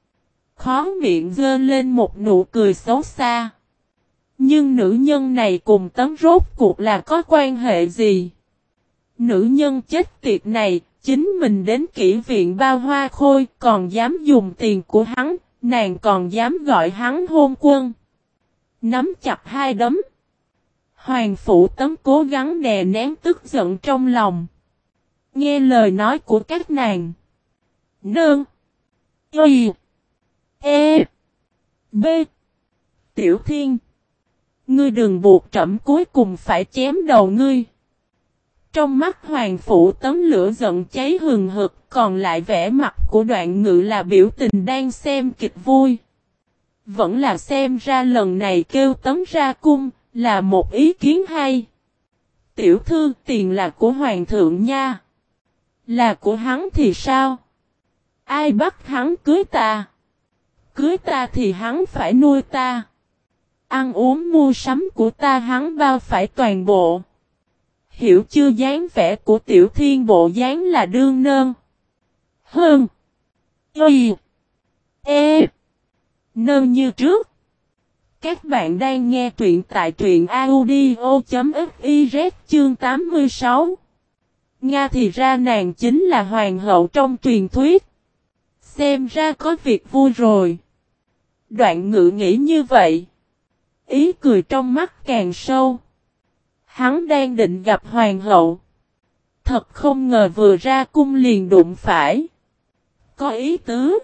Khó miệng giơ lên một nụ cười xấu xa. Nhưng nữ nhân này cùng Tấn rốt cuộc là có quan hệ gì? Nữ nhân chết tiệt này, chính mình đến kỹ viện Bao Hoa Khôi, còn dám dùng tiền của hắn, nàng còn dám gọi hắn hôn quân. Nắm chặt hai đấm. Hoàng Phủ Tấn cố gắng đè nén tức giận trong lòng. Nghe lời nói của các nàng. Nương. Y. E. B. Tiểu Thiên. Ngươi đừng buộc trẫm cuối cùng phải chém đầu ngươi. Trong mắt Hoàng Phủ Tấn lửa giận cháy hừng hực, còn lại vẻ mặt của Đoạn Ngự là biểu tình đang xem kịch vui. Vẫn là xem ra lần này kêu Tấn ra cung, là một ý kiến hay. Tiểu thư, tiền là của Hoàng thượng nha. Là của hắn thì sao? Ai bắt hắn cưới ta? Cưới ta thì hắn phải nuôi ta. Ăn uống mua sắm của ta hắn bao phải toàn bộ. Hiểu chưa? Dáng vẻ của Tiểu Thiên bộ dáng là đương nơn. Hơn. Y. E. Nơn như trước. Các bạn đang nghe truyện tại truyện audio.fiz chương tám mươi sáu. Nga thì ra nàng chính là hoàng hậu trong truyền thuyết. Xem ra có việc vui rồi. Đoạn Ngự nghĩ như vậy. Ý cười trong mắt càng sâu. Hắn đang định gặp hoàng hậu. Thật không ngờ vừa ra cung liền đụng phải. Có ý tứ.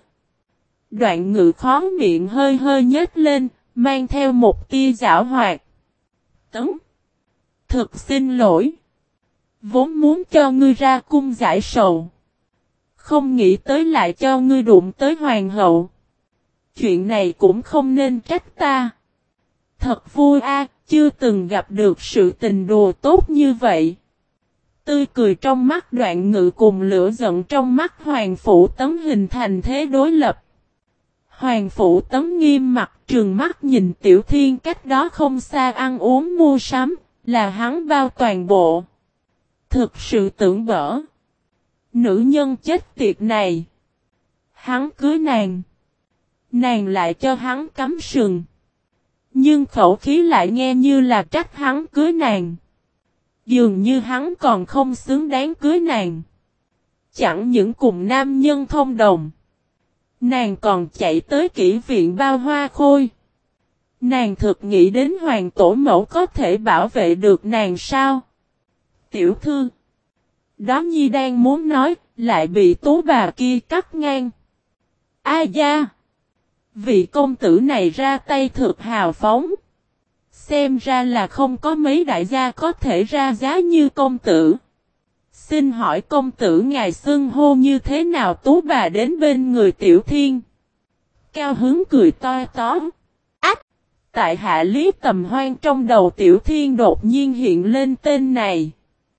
Đoạn Ngự khó miệng hơi hơi nhếch lên, mang theo một tia giảo hoạt. Tấn. Thực xin lỗi. Vốn muốn cho ngươi ra cung giải sầu. Không nghĩ tới lại cho ngươi đụng tới hoàng hậu. Chuyện này cũng không nên trách ta. Thật vui a, chưa từng gặp được sự tình đùa tốt như vậy. Tươi cười trong mắt Đoạn Ngự cùng lửa giận trong mắt Hoàng Phủ Tấn hình thành thế đối lập. Hoàng Phủ Tấn nghiêm mặt trừng mắt nhìn Tiểu Thiên cách đó không xa ăn uống mua sắm, là hắn bao toàn bộ. Thực sự tưởng bở. Nữ nhân chết tiệt này. Hắn cưới nàng. Nàng lại cho hắn cắm sừng. Nhưng khẩu khí lại nghe như là trách hắn cưới nàng. Dường như hắn còn không xứng đáng cưới nàng. Chẳng những cùng nam nhân thông đồng. Nàng còn chạy tới kỹ viện bao hoa khôi. Nàng thực nghĩ đến hoàng tổ mẫu có thể bảo vệ được nàng sao? Tiểu thư. Đó Nhi đang muốn nói, lại bị tú bà kia cắt ngang. A da! Vị công tử này ra tay thực hào phóng. Xem ra là không có mấy đại gia có thể ra giá như công tử. Xin hỏi công tử ngài xưng hô như thế nào? Tú bà đến bên người Tiểu Thiên. Cao hứng cười to tó. Ách! Tại hạ Lý Tầm Hoan trong đầu Tiểu Thiên đột nhiên hiện lên tên này.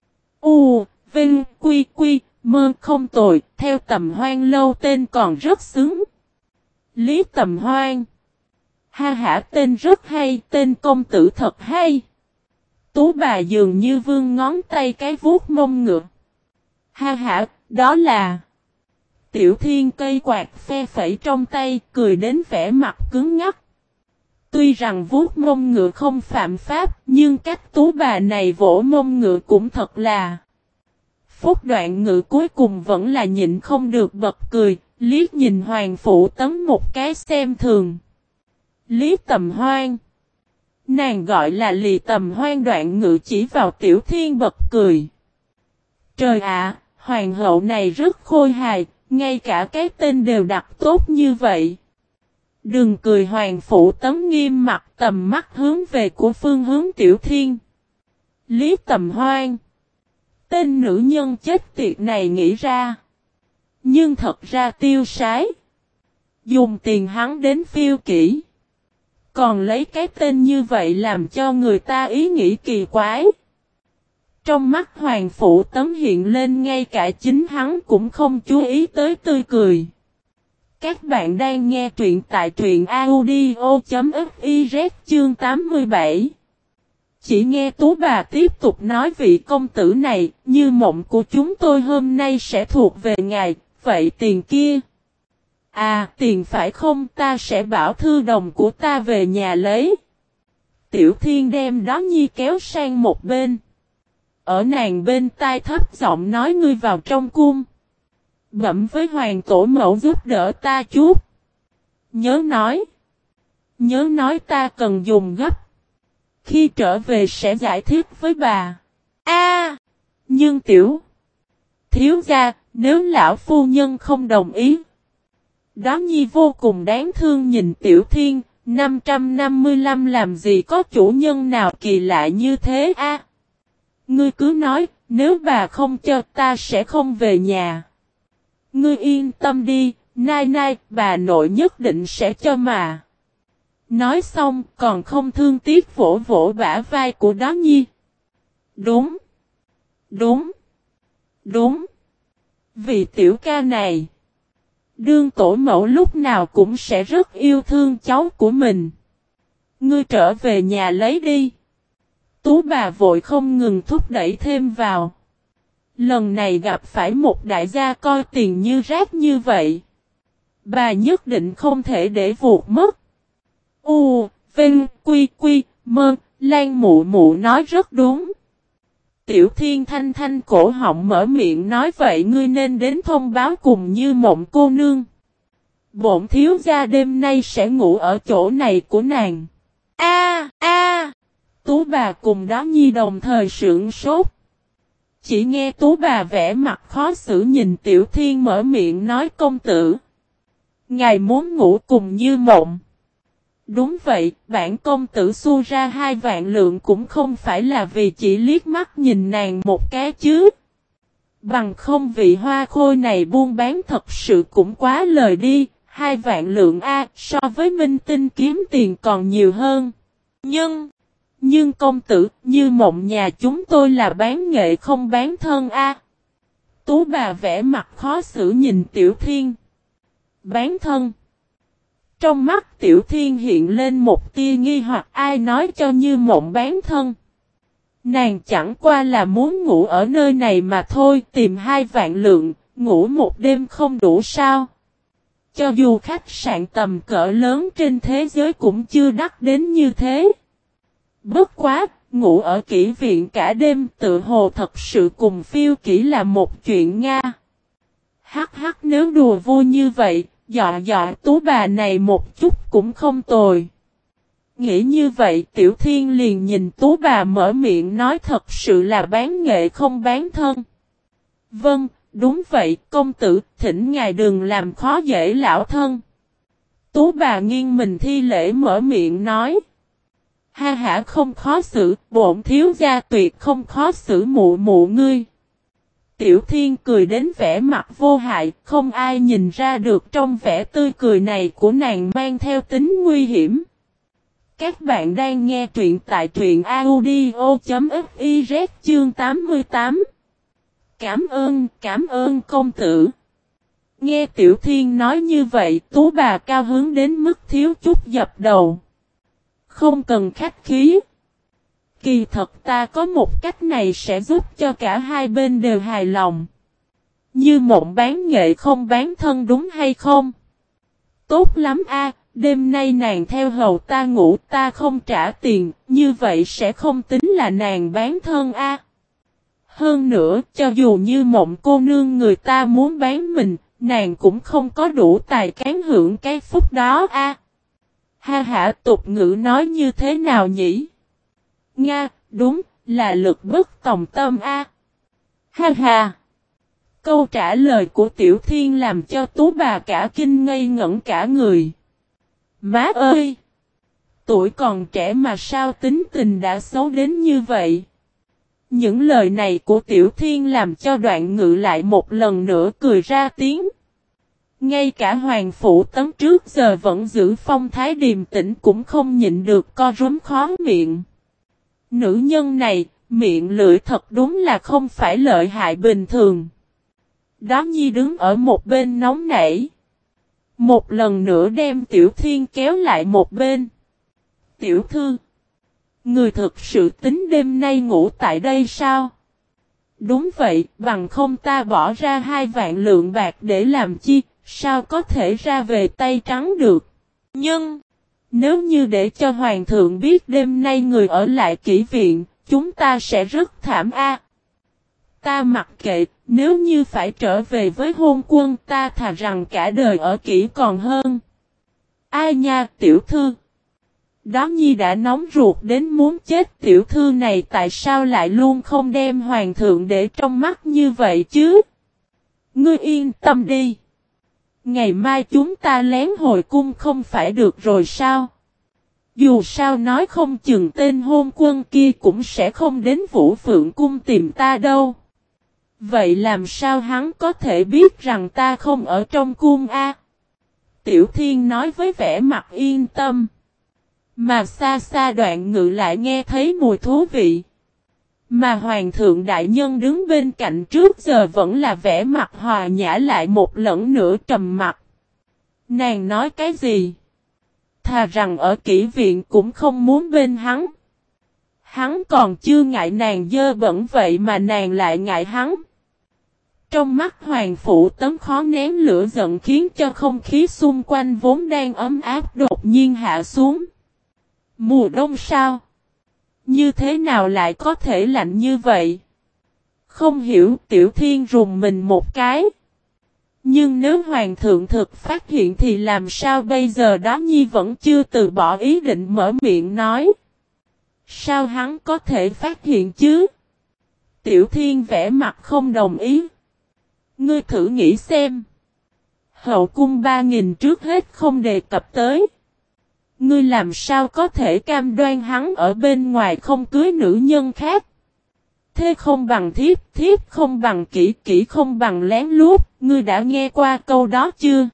U, Vinh, Quy, Quy, Mơ không tồi, theo Tầm Hoan lâu tên còn rất xứng. Lý Tầm Hoan. Ha hả, tên rất hay, tên công tử thật hay. Tú bà dường như vương ngón tay cái vuốt mông ngựa. Ha hả, đó là. Tiểu Thiên cây quạt phe phẩy trong tay, cười đến vẻ mặt cứng ngắc. Tuy rằng vuốt mông ngựa không phạm pháp, nhưng cách tú bà này vỗ mông ngựa cũng thật là. Phúc Đoạn Ngự cuối cùng vẫn là nhịn không được bật cười, liếc nhìn Hoàng Phủ Tấn một cái xem thường. Lý Tầm Hoan. Nàng gọi là Lì Tầm Hoan. Đoạn Ngự chỉ vào Tiểu Thiên bật cười. Trời ạ, hoàng hậu này rất khôi hài, ngay cả cái tên đều đặt tốt như vậy. Đừng cười. Hoàng Phủ Tấn nghiêm mặt tầm mắt hướng về của phương hướng Tiểu Thiên. Lý Tầm Hoan. Tên nữ nhân chết tiệt này nghĩ ra. Nhưng thật ra tiêu sái. Dùng tiền hắn đến phiêu kỹ. Còn lấy cái tên như vậy làm cho người ta ý nghĩ kỳ quái. Trong mắt Hoàng Phủ Tấn hiện lên ngay cả chính hắn cũng không chú ý tới tươi cười. Các bạn đang nghe truyện tại truyện audio.fiz chương tám mươi bảy. Chỉ nghe tú bà tiếp tục nói vị công tử này, như mộng của chúng tôi hôm nay sẽ thuộc về ngài, vậy tiền kia. À, tiền phải không, ta sẽ bảo thư đồng của ta về nhà lấy. Tiểu Thiên đem đó Nhi kéo sang một bên. Ở nàng bên tai thấp giọng nói ngươi vào trong cung. Bẩm với hoàng tổ mẫu giúp đỡ ta chút. Nhớ nói. Nhớ nói ta cần dùng gấp. Khi trở về sẽ giải thích với bà. A, nhưng tiểu. Thiếu gia, nếu lão phu nhân không đồng ý. Đó Nhi vô cùng đáng thương nhìn Tiểu Thiên. năm trăm năm mươi lăm làm gì có chủ nhân nào kỳ lạ như thế a? À, ngươi cứ nói, nếu bà không cho ta sẽ không về nhà. Ngươi yên tâm đi, nai nai, bà nội nhất định sẽ cho mà. Nói xong còn không thương tiếc vỗ vỗ bả vai của Đó Nhi. Đúng. Đúng. Đúng. Vì tiểu ca này. Đương tổ mẫu lúc nào cũng sẽ rất yêu thương cháu của mình. Ngươi trở về nhà lấy đi. Tú bà vội không ngừng thúc đẩy thêm vào. Lần này gặp phải một đại gia coi tiền như rác như vậy. Bà nhất định không thể để vụt mất. U, Vinh, Quy, Quy, Mơ, Lan mụ mụ nói rất đúng. Tiểu Thiên thanh thanh cổ họng mở miệng nói vậy ngươi nên đến thông báo cùng Như Mộng cô nương. Bổn thiếu gia đêm nay sẽ ngủ ở chỗ này của nàng. A a, Tú bà cùng Đó Nhi đồng thời sửng sốt. Chỉ nghe Tú bà vẻ mặt khó xử nhìn Tiểu Thiên mở miệng nói công tử. Ngài muốn ngủ cùng Như Mộng. Đúng vậy, bản công tử xu ra hai vạn lượng cũng không phải là vì chỉ liếc mắt nhìn nàng một cái chứ. Bằng không vị hoa khôi này buôn bán thật sự cũng quá lời đi, hai vạn lượng A so với minh tinh kiếm tiền còn nhiều hơn. Nhưng, nhưng công tử, Như Mộng nhà chúng tôi là bán nghệ không bán thân A. Tú bà vẽ mặt khó xử nhìn Tiểu Thiên. Bán thân. Trong mắt Tiểu Thiên hiện lên một tia nghi hoặc ai nói cho Như Mộng bán thân. Nàng chẳng qua là muốn ngủ ở nơi này mà thôi, tìm hai vạn lượng, ngủ một đêm không đủ sao. Cho dù khách sạn tầm cỡ lớn trên thế giới cũng chưa đắt đến như thế. Bất quá, ngủ ở kỹ viện cả đêm tự hồ thật sự cùng phiêu kỹ là một chuyện Nga. Hắc hắc nếu đùa vui như vậy, dọa dọa Tú bà này một chút cũng không tồi. Nghĩ như vậy Tiểu Thiên liền nhìn Tú bà mở miệng nói thật sự là bán nghệ không bán thân. Vâng, đúng vậy công tử, thỉnh ngài đừng làm khó dễ lão thân. Tú bà nghiêng mình thi lễ mở miệng nói. Ha hả không khó xử, bổn thiếu gia tuyệt không khó xử mụ mụ ngươi. Tiểu Thiên cười đến vẻ mặt vô hại, không ai nhìn ra được trong vẻ tươi cười này của nàng mang theo tính nguy hiểm. Các bạn đang nghe truyện tại truyện audio.fiz chương tám mươi tám. Cảm ơn, cảm ơn công tử. Nghe Tiểu Thiên nói như vậy, Tú bà cao hứng đến mức thiếu chút dập đầu. Không cần khách khí. Kỳ thật ta có một cách này sẽ giúp cho cả hai bên đều hài lòng. Như Mộng bán nghệ không bán thân đúng hay không? Tốt lắm a, đêm nay nàng theo hầu ta ngủ ta không trả tiền, như vậy sẽ không tính là nàng bán thân a. Hơn nữa, cho dù Như Mộng cô nương người ta muốn bán mình, nàng cũng không có đủ tài cán hưởng cái phúc đó a. Ha ha, tục ngữ nói như thế nào nhỉ? Nga, đúng, là lực bất tòng tâm a. Ha ha. Câu trả lời của Tiểu Thiên làm cho Tú bà cả kinh ngây ngẩn cả người. Má ơi! Tuổi còn trẻ mà sao tính tình đã xấu đến như vậy? Những lời này của Tiểu Thiên làm cho Đoạn Ngự lại một lần nữa cười ra tiếng. Ngay cả Hoàng Phủ Tấn trước giờ vẫn giữ phong thái điềm tĩnh cũng không nhịn được co rúm khó miệng. Nữ nhân này, miệng lưỡi thật đúng là không phải lợi hại bình thường. Đó Nhi đứng ở một bên nóng nảy. Một lần nữa đem Tiểu Thiên kéo lại một bên. Tiểu thư, người thực sự tính đêm nay ngủ tại đây sao? Đúng vậy, bằng không ta bỏ ra hai vạn lượng bạc để làm chi, sao có thể ra về tay trắng được? Nhưng, nếu như để cho Hoàng thượng biết đêm nay người ở lại kỹ viện, chúng ta sẽ rất thảm a. Ta mặc kệ, nếu như phải trở về với hôn quân ta thà rằng cả đời ở kỹ còn hơn. Ai nha tiểu thư. Đó Nhi đã nóng ruột đến muốn chết tiểu thư này tại sao lại luôn không đem Hoàng thượng để trong mắt như vậy chứ? Ngươi yên tâm đi. Ngày mai chúng ta lén hồi cung không phải được rồi sao? Dù sao nói không chừng tên hôn quân kia cũng sẽ không đến Vũ Phượng cung tìm ta đâu. Vậy làm sao hắn có thể biết rằng ta không ở trong cung a? Tiểu Thiên nói với vẻ mặt yên tâm. Mà xa xa Đoạn Ngự lại nghe thấy mùi thú vị. Mà Hoàng thượng đại nhân đứng bên cạnh trước giờ vẫn là vẻ mặt hòa nhã lại một lẫn nữa trầm mặt. Nàng nói cái gì? Thà rằng ở kỹ viện cũng không muốn bên hắn. Hắn còn chưa ngại nàng dơ bẩn vậy mà nàng lại ngại hắn. Trong mắt Hoàng Phủ Tấn khó nén lửa giận khiến cho không khí xung quanh vốn đang ấm áp đột nhiên hạ xuống. Mùa đông sao? Như thế nào lại có thể lạnh như vậy? Không hiểu Tiểu Thiên rùng mình một cái. Nhưng nếu Hoàng thượng thực phát hiện thì làm sao bây giờ? Đó Nhi vẫn chưa từ bỏ ý định mở miệng nói. Sao hắn có thể phát hiện chứ? Tiểu Thiên vẽ mặt không đồng ý. Ngươi thử nghĩ xem. Hậu cung ba nghìn trước hết không đề cập tới. Ngươi làm sao có thể cam đoan hắn ở bên ngoài không cưới nữ nhân khác. Thế không bằng thiếp, thiếp không bằng kỹ, kỹ không bằng lén lút, ngươi đã nghe qua câu đó chưa?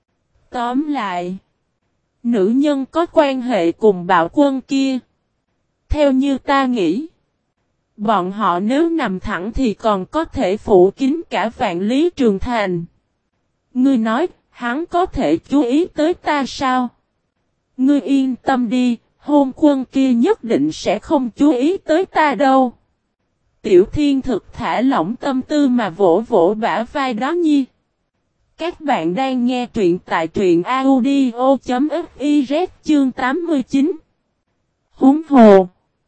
Tóm lại, nữ nhân có quan hệ cùng bạo quân kia. Theo như ta nghĩ, bọn họ nếu nằm thẳng thì còn có thể phủ kín cả vạn lý trường thành. Ngươi nói, hắn có thể chú ý tới ta sao? Ngươi yên tâm đi, hôn quân kia nhất định sẽ không chú ý tới ta đâu. Tiểu Thiên thực thả lỏng tâm tư mà vỗ vỗ bả vai đó nhi. Các bạn đang nghe truyện tại truyện audio chấm fiz chương tám mươi chín. Húng hồ.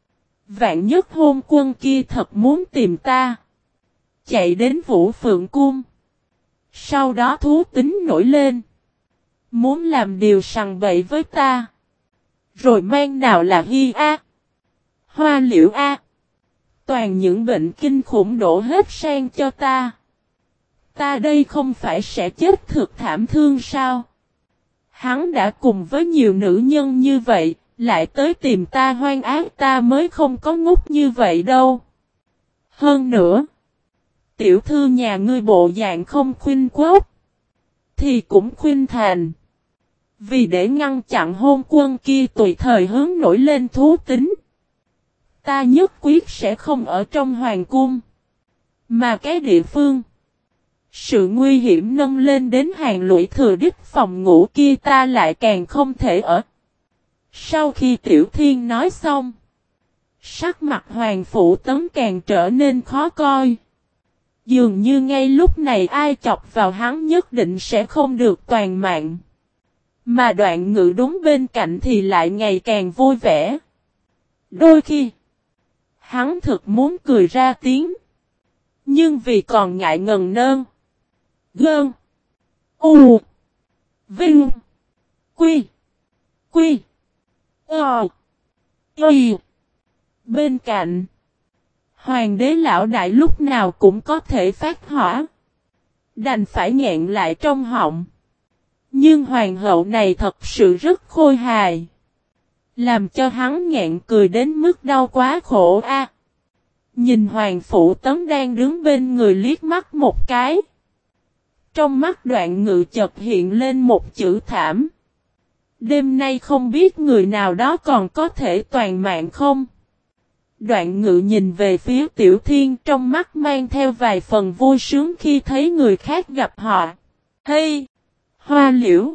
Vạn nhất hôn quân kia thật muốn tìm ta. Chạy đến Vũ Phượng Cung. Sau đó thú tính nổi lên. Muốn làm điều sằng bậy với ta. Rồi mang nào là Hy A. Hoa Liễu A. Toàn những bệnh kinh khủng đổ hết sang cho ta. Ta đây không phải sẽ chết thực thảm thương sao? Hắn đã cùng với nhiều nữ nhân như vậy, lại tới tìm ta hoan ác, ta mới không có ngốc như vậy đâu. Hơn nữa, tiểu thư nhà ngươi bộ dạng không khuyên quốc, thì cũng khuyên thành. Vì để ngăn chặn hôn quân kia tùy thời hướng nổi lên thú tính. Ta nhất quyết sẽ không ở trong hoàng cung. Mà cái địa phương. Sự nguy hiểm nâng lên đến hàng lũy thừa đích phòng ngủ kia ta lại càng không thể ở. Sau khi Tiểu Thiên nói xong. Sắc mặt Hoàng Phủ Tấn càng trở nên khó coi. Dường như ngay lúc này ai chọc vào hắn nhất định sẽ không được toàn mạng. Mà Đoạn Ngự đúng bên cạnh thì lại ngày càng vui vẻ. Đôi khi, hắn thực muốn cười ra tiếng. Nhưng vì còn ngại ngần nơn. Gơn. U. Vinh. Quy. Quy. Ờ. Y. Bên cạnh, Hoàng đế lão đại lúc nào cũng có thể phát hỏa. Đành phải nghẹn lại trong họng. Nhưng hoàng hậu này thật sự rất khôi hài. Làm cho hắn nghẹn cười đến mức đau quá khổ a. À, nhìn Hoàng Phủ Tấn đang đứng bên người liếc mắt một cái. Trong mắt Đoạn Ngự chợt hiện lên một chữ thảm. Đêm nay không biết người nào đó còn có thể toàn mạng không? Đoạn Ngự nhìn về phía Tiểu Thiên trong mắt mang theo vài phần vui sướng khi thấy người khác gặp họ. Hey! Hoa Liễu!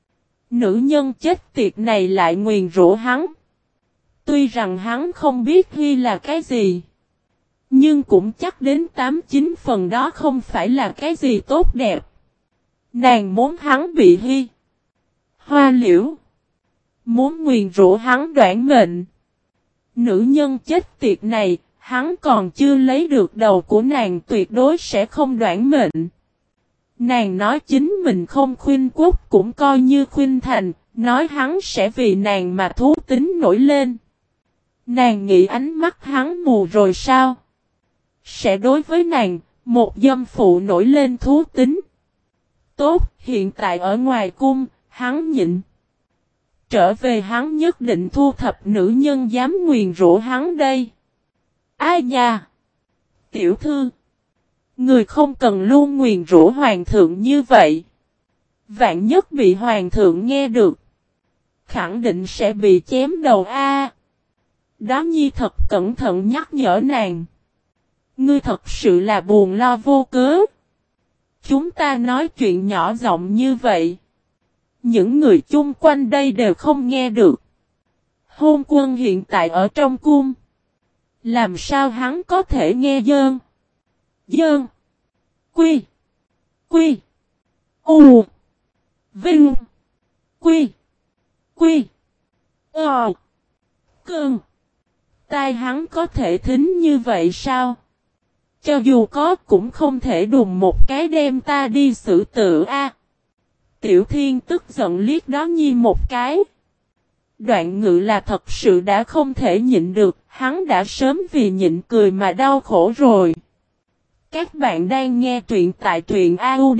Nữ nhân chết tiệt này lại nguyền rủa hắn. Tuy rằng hắn không biết Hy là cái gì. Nhưng cũng chắc đến tám chín phần đó không phải là cái gì tốt đẹp. Nàng muốn hắn bị Hy. Hoa Liễu! Muốn nguyền rủa hắn đoạn mệnh. Nữ nhân chết tiệt này, hắn còn chưa lấy được đầu của nàng tuyệt đối sẽ không đoạn mệnh. Nàng nói chính mình không khuyên quốc cũng coi như khuyên thành, nói hắn sẽ vì nàng mà thú tính nổi lên. Nàng nghĩ ánh mắt hắn mù rồi sao? Sẽ đối với nàng, một dâm phụ nổi lên thú tính. Tốt, hiện tại ở ngoài cung, hắn nhịn. Trở về hắn nhất định thu thập nữ nhân dám nguyền rủa hắn đây. Ai nha? Tiểu thư. Người không cần luôn nguyền rủa hoàng thượng như vậy. Vạn nhất bị hoàng thượng nghe được. Khẳng định sẽ bị chém đầu a. Đó nhi thật cẩn thận nhắc nhở nàng. Ngươi thật sự là buồn lo vô cớ. Chúng ta nói chuyện nhỏ giọng như vậy. Những người chung quanh đây đều không nghe được. Hôn quân hiện tại ở trong cung. Làm sao hắn có thể nghe dơn? Dơn. Quy. Quy. U. Vinh. Quy. Quy. Ờ. Cơn. Tai hắn có thể thính như vậy sao? Cho dù có cũng không thể đùng một cái đem ta đi xử tử a. Tiểu Thiên tức giận liếc đó nhi một cái. Đoạn Ngự là thật sự đã không thể nhịn được, hắn đã sớm vì nhịn cười mà đau khổ rồi. Các bạn đang nghe truyện tại truyện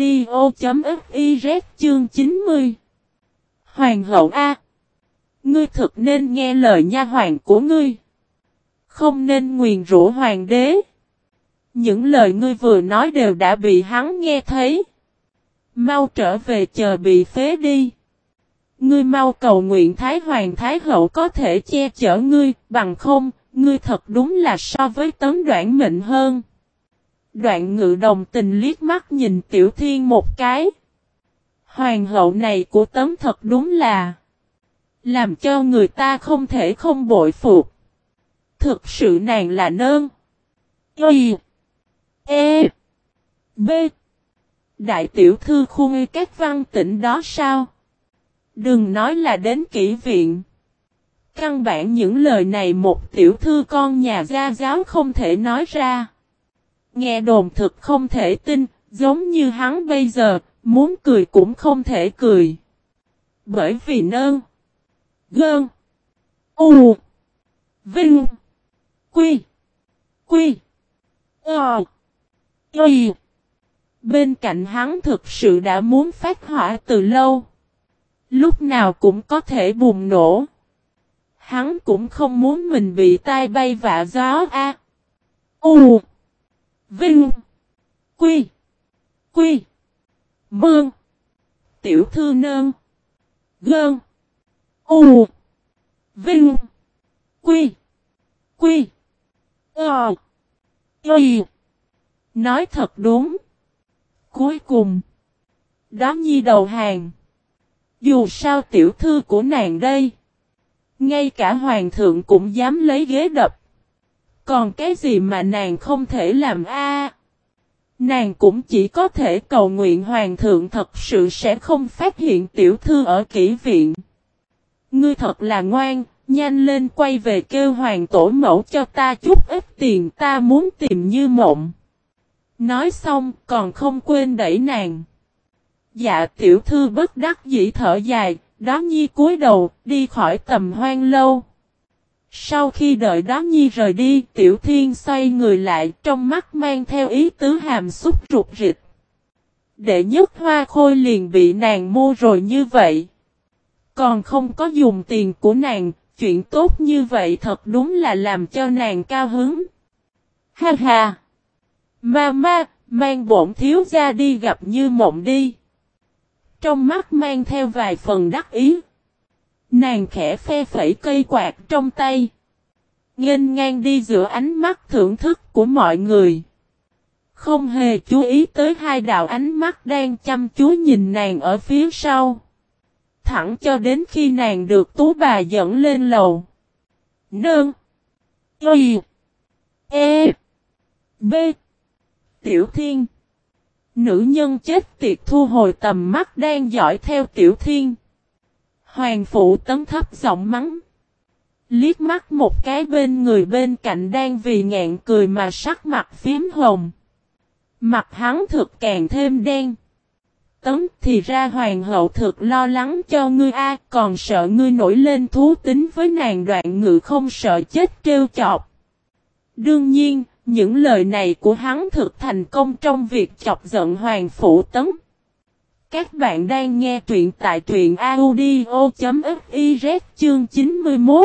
audio.fiz chương chín mươi. Hoàng hậu A. Ngươi thực nên nghe lời nha hoàn của ngươi. Không nên nguyền rủa hoàng đế. Những lời ngươi vừa nói đều đã bị hắn nghe thấy. Mau trở về chờ bị phế đi. Ngươi mau cầu nguyện Thái Hoàng Thái Hậu có thể che chở ngươi, bằng không, ngươi thật đúng là so với Tấn Đoản mệnh hơn. Đoạn Ngự đồng tình liếc mắt nhìn Tiểu Thiên một cái. Hoàng hậu này của Tấn thật đúng là làm cho người ta không thể không bội phục. Thực sự nàng là nơn. Y. E. B. Đại tiểu thư khu nghi các văn tỉnh đó sao? Đừng nói là đến kỹ viện. Căn bản những lời này một tiểu thư con nhà gia giáo không thể nói ra. Nghe đồn thực không thể tin, giống như hắn bây giờ, muốn cười cũng không thể cười. Bởi vì nơn. Gơn. U. Vinh. Quy. Quy. Ờ. Y. Bên cạnh hắn thực sự đã muốn phát hỏa từ lâu. Lúc nào cũng có thể bùng nổ. Hắn cũng không muốn mình bị tai bay vạ gió a. U. Vinh. Quy. Quy. Mương. Tiểu thư nơn. Gơn. U. Vinh. Quy. Quy. Ờ. Y. Nói thật đúng. Cuối cùng. Đó nhi đầu hàng. Dù sao tiểu thư của nàng đây. Ngay cả hoàng thượng cũng dám lấy ghế đập. Còn cái gì mà nàng không thể làm a? Nàng cũng chỉ có thể cầu nguyện hoàng thượng thật sự sẽ không phát hiện tiểu thư ở kỹ viện. Ngươi thật là ngoan, nhanh lên quay về kêu hoàng tổ mẫu cho ta chút ít tiền, ta muốn tìm Như Mộng. Nói xong còn không quên đẩy nàng. Dạ tiểu thư bất đắc dĩ thở dài, Đó Nhi cúi đầu đi khỏi Tầm Hoan lâu. Sau khi đợi Đó Nhi rời đi, Tiểu Thiên xoay người lại, trong mắt mang theo ý tứ hàm xúc rụt rịch. Đệ nhất Hoa Khôi liền bị nàng mua rồi như vậy. Còn không có dùng tiền của nàng, chuyện tốt như vậy thật đúng là làm cho nàng cao hứng. Ha ha! Mama, mang bổn thiếu gia đi gặp Như Mộng đi. Trong mắt mang theo vài phần đắc ý. Nàng khẽ phe phẩy cây quạt trong tay. Nghênh ngang đi giữa ánh mắt thưởng thức của mọi người. Không hề chú ý tới hai đạo ánh mắt đang chăm chú nhìn nàng ở phía sau. Thẳng cho đến khi nàng được tú bà dẫn lên lầu. Nương. Y. E. B. Tiểu Thiên. Nữ nhân chết tiệt thu hồi tầm mắt đang dõi theo Tiểu Thiên. Hoàng Phụ Tấn thấp giọng mắng. Liếc mắt một cái bên người bên cạnh đang vì ngạn cười mà sắc mặt phím hồng. Mặt hắn thực càng thêm đen. Tấn thì ra hoàng hậu thực lo lắng cho ngươi a, còn sợ ngươi nổi lên thú tính với nàng. Đoạn Ngự không sợ chết trêu chọc. Đương nhiên, những lời này của hắn thực thành công trong việc chọc giận Hoàng Phụ Tấn. Các bạn đang nghe truyện tại truyện audio.fiz chương chín mươi mốt.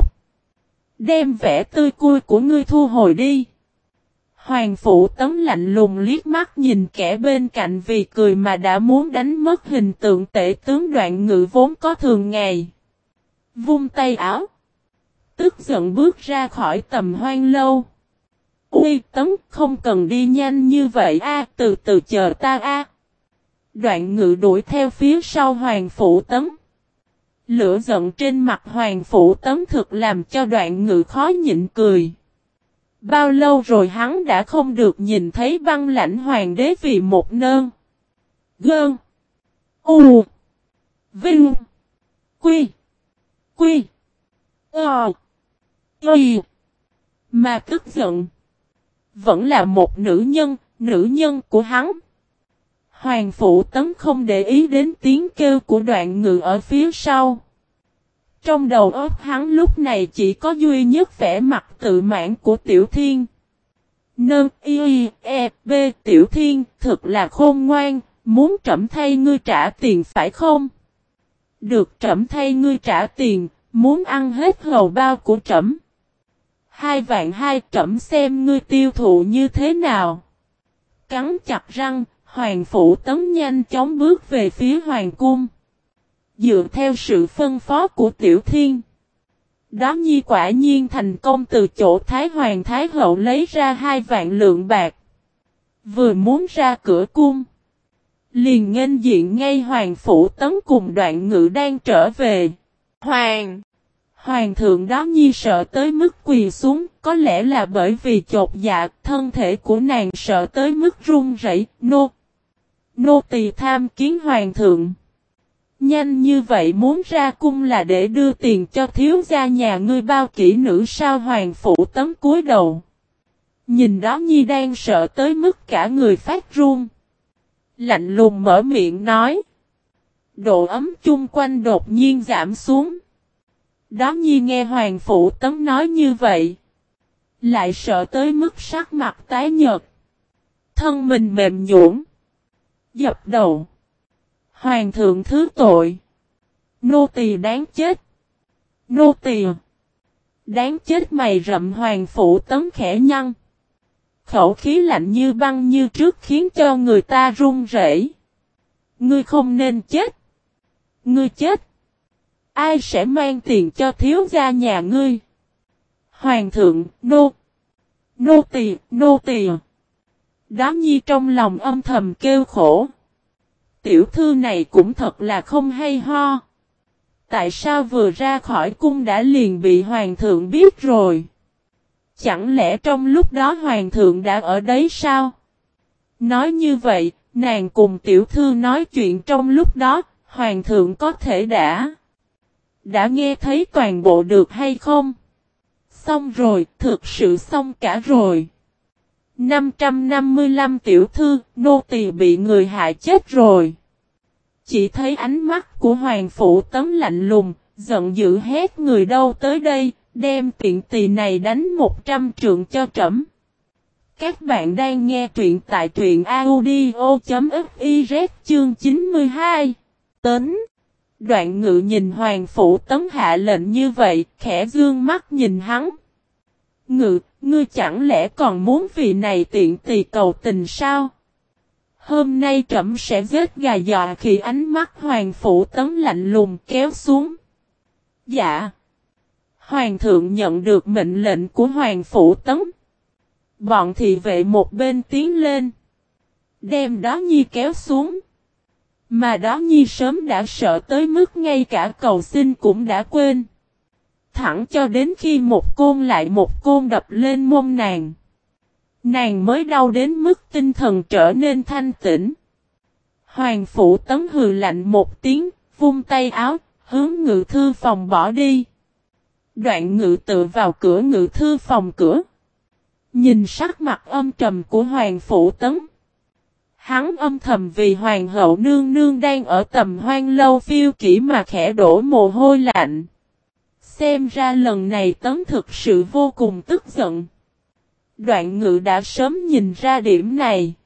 Đem vẻ tươi vui của ngươi thu hồi đi. Hoàng Phụ Tấn lạnh lùng liếc mắt nhìn kẻ bên cạnh vì cười mà đã muốn đánh mất hình tượng tể tướng Đoạn Ngự vốn có thường ngày. Vung tay áo. Tức giận bước ra khỏi Tầm Hoan lâu. Ui Tấn, không cần đi nhanh như vậy a, từ từ chờ ta a. Đoạn Ngự đuổi theo phía sau Hoàng Phụ Tấn. Lửa giận trên mặt Hoàng Phụ Tấn thực làm cho Đoạn Ngự khó nhịn cười. Bao lâu rồi hắn đã không được nhìn thấy băng lãnh hoàng đế vì một nơn. Gơn. U. Vinh. Quy. Quy. Ờ. Y. Mà tức giận. Vẫn là một nữ nhân, nữ nhân của hắn. Hoàng Phụ Tấn không để ý đến tiếng kêu của Đoạn Ngự ở phía sau. Trong đầu óc hắn lúc này chỉ có duy nhất vẻ mặt tự mãn của Tiểu Thiên. Nơ y e b Tiểu Thiên thực là khôn ngoan, muốn trẫm thay ngươi trả tiền phải không? Được trẫm thay ngươi trả tiền, muốn ăn hết hầu bao của trẫm. Hai vạn hai trẫm xem ngươi tiêu thụ như thế nào. Cắn chặt răng, Hoàng Phủ Tấn nhanh chóng bước về phía Hoàng Cung. Dựa theo sự phân phó của Tiểu Thiên. Đó nhi quả nhiên thành công từ chỗ Thái Hoàng Thái Hậu lấy ra hai vạn lượng bạc. Vừa muốn ra cửa cung. Liền nghênh diện ngay Hoàng Phủ Tấn cùng Đoạn Ngự đang trở về. Hoàng! Hoàng thượng đó nhi sợ tới mức quỳ xuống, có lẽ là bởi vì chột dạ, thân thể của nàng sợ tới mức run rẩy. Nô! Nô tỳ tham kiến Hoàng thượng. Nhanh như vậy muốn ra cung là để đưa tiền cho thiếu gia nhà ngươi bao kỹ nữ sao? Hoàng Phủ Tấn cúi đầu. Nhìn đó nhi đang sợ tới mức cả người phát run. Lạnh lùng mở miệng nói. Độ ấm chung quanh đột nhiên giảm xuống. Đó nhi nghe Hoàng Phủ Tấn nói như vậy. Lại sợ tới mức sắc mặt tái nhợt. Thân mình mềm nhũn. Dập đầu. Hoàng thượng thứ tội. Nô tỳ đáng chết. Nô tỳ đáng chết mày rậm. Hoàng Phủ Tấn khẽ nhăn. Khẩu khí lạnh như băng như trước khiến cho người ta run rẩy. Ngươi không nên chết. Ngươi chết. Ai sẽ mang tiền cho thiếu gia nhà ngươi? Hoàng thượng, nô. Nô tỳ, nô tỳ. Đó nhi trong lòng âm thầm kêu khổ. Tiểu thư này cũng thật là không hay ho. Tại sao vừa ra khỏi cung đã liền bị hoàng thượng biết rồi? Chẳng lẽ trong lúc đó hoàng thượng đã ở đấy sao? Nói như vậy, nàng cùng tiểu thư nói chuyện trong lúc đó, hoàng thượng có thể đã... Đã nghe thấy toàn bộ được hay không? Xong rồi, thực sự xong cả rồi. năm trăm năm mươi lăm tiểu thư, nô tỳ bị người hại chết rồi. Chỉ thấy ánh mắt của Hoàng Phủ Tấn lạnh lùng, giận dữ hét người đâu tới đây, đem tiện tỳ này đánh một trăm trượng cho trẫm. Các bạn đang nghe truyện tại truyện audio chấm fiz chương chín mươi hai. Tấn. Đoạn Ngự nhìn Hoàng Phủ Tấn hạ lệnh như vậy, khẽ dương mắt nhìn hắn. Ngự, ngươi chẳng lẽ còn muốn vì này tiện tỳ cầu tình sao? Hôm nay trẫm sẽ giết gà dọa khi ánh mắt Hoàng Phủ Tấn lạnh lùng kéo xuống. Dạ. Hoàng thượng nhận được mệnh lệnh của Hoàng Phủ Tấn. Bọn thị vệ một bên tiến lên. Đem Đó Nhi kéo xuống. Mà Đó Nhi sớm đã sợ tới mức ngay cả cầu xin cũng đã quên. Thẳng cho đến khi một côn lại một côn đập lên mông nàng. Nàng mới đau đến mức tinh thần trở nên thanh tĩnh. Hoàng Phủ Tấn hừ lạnh một tiếng, vung tay áo, hướng ngự thư phòng bỏ đi. Đoạn Ngự tựa vào cửa ngự thư phòng cửa. Nhìn sắc mặt âm trầm của Hoàng Phủ Tấn. Hắn âm thầm vì Hoàng hậu nương nương đang ở tầm Hoang Lâu phiêu kỹ mà khẽ đổ mồ hôi lạnh. Xem ra lần này Tấn thực sự vô cùng tức giận. Đoạn Ngự đã sớm nhìn ra điểm này.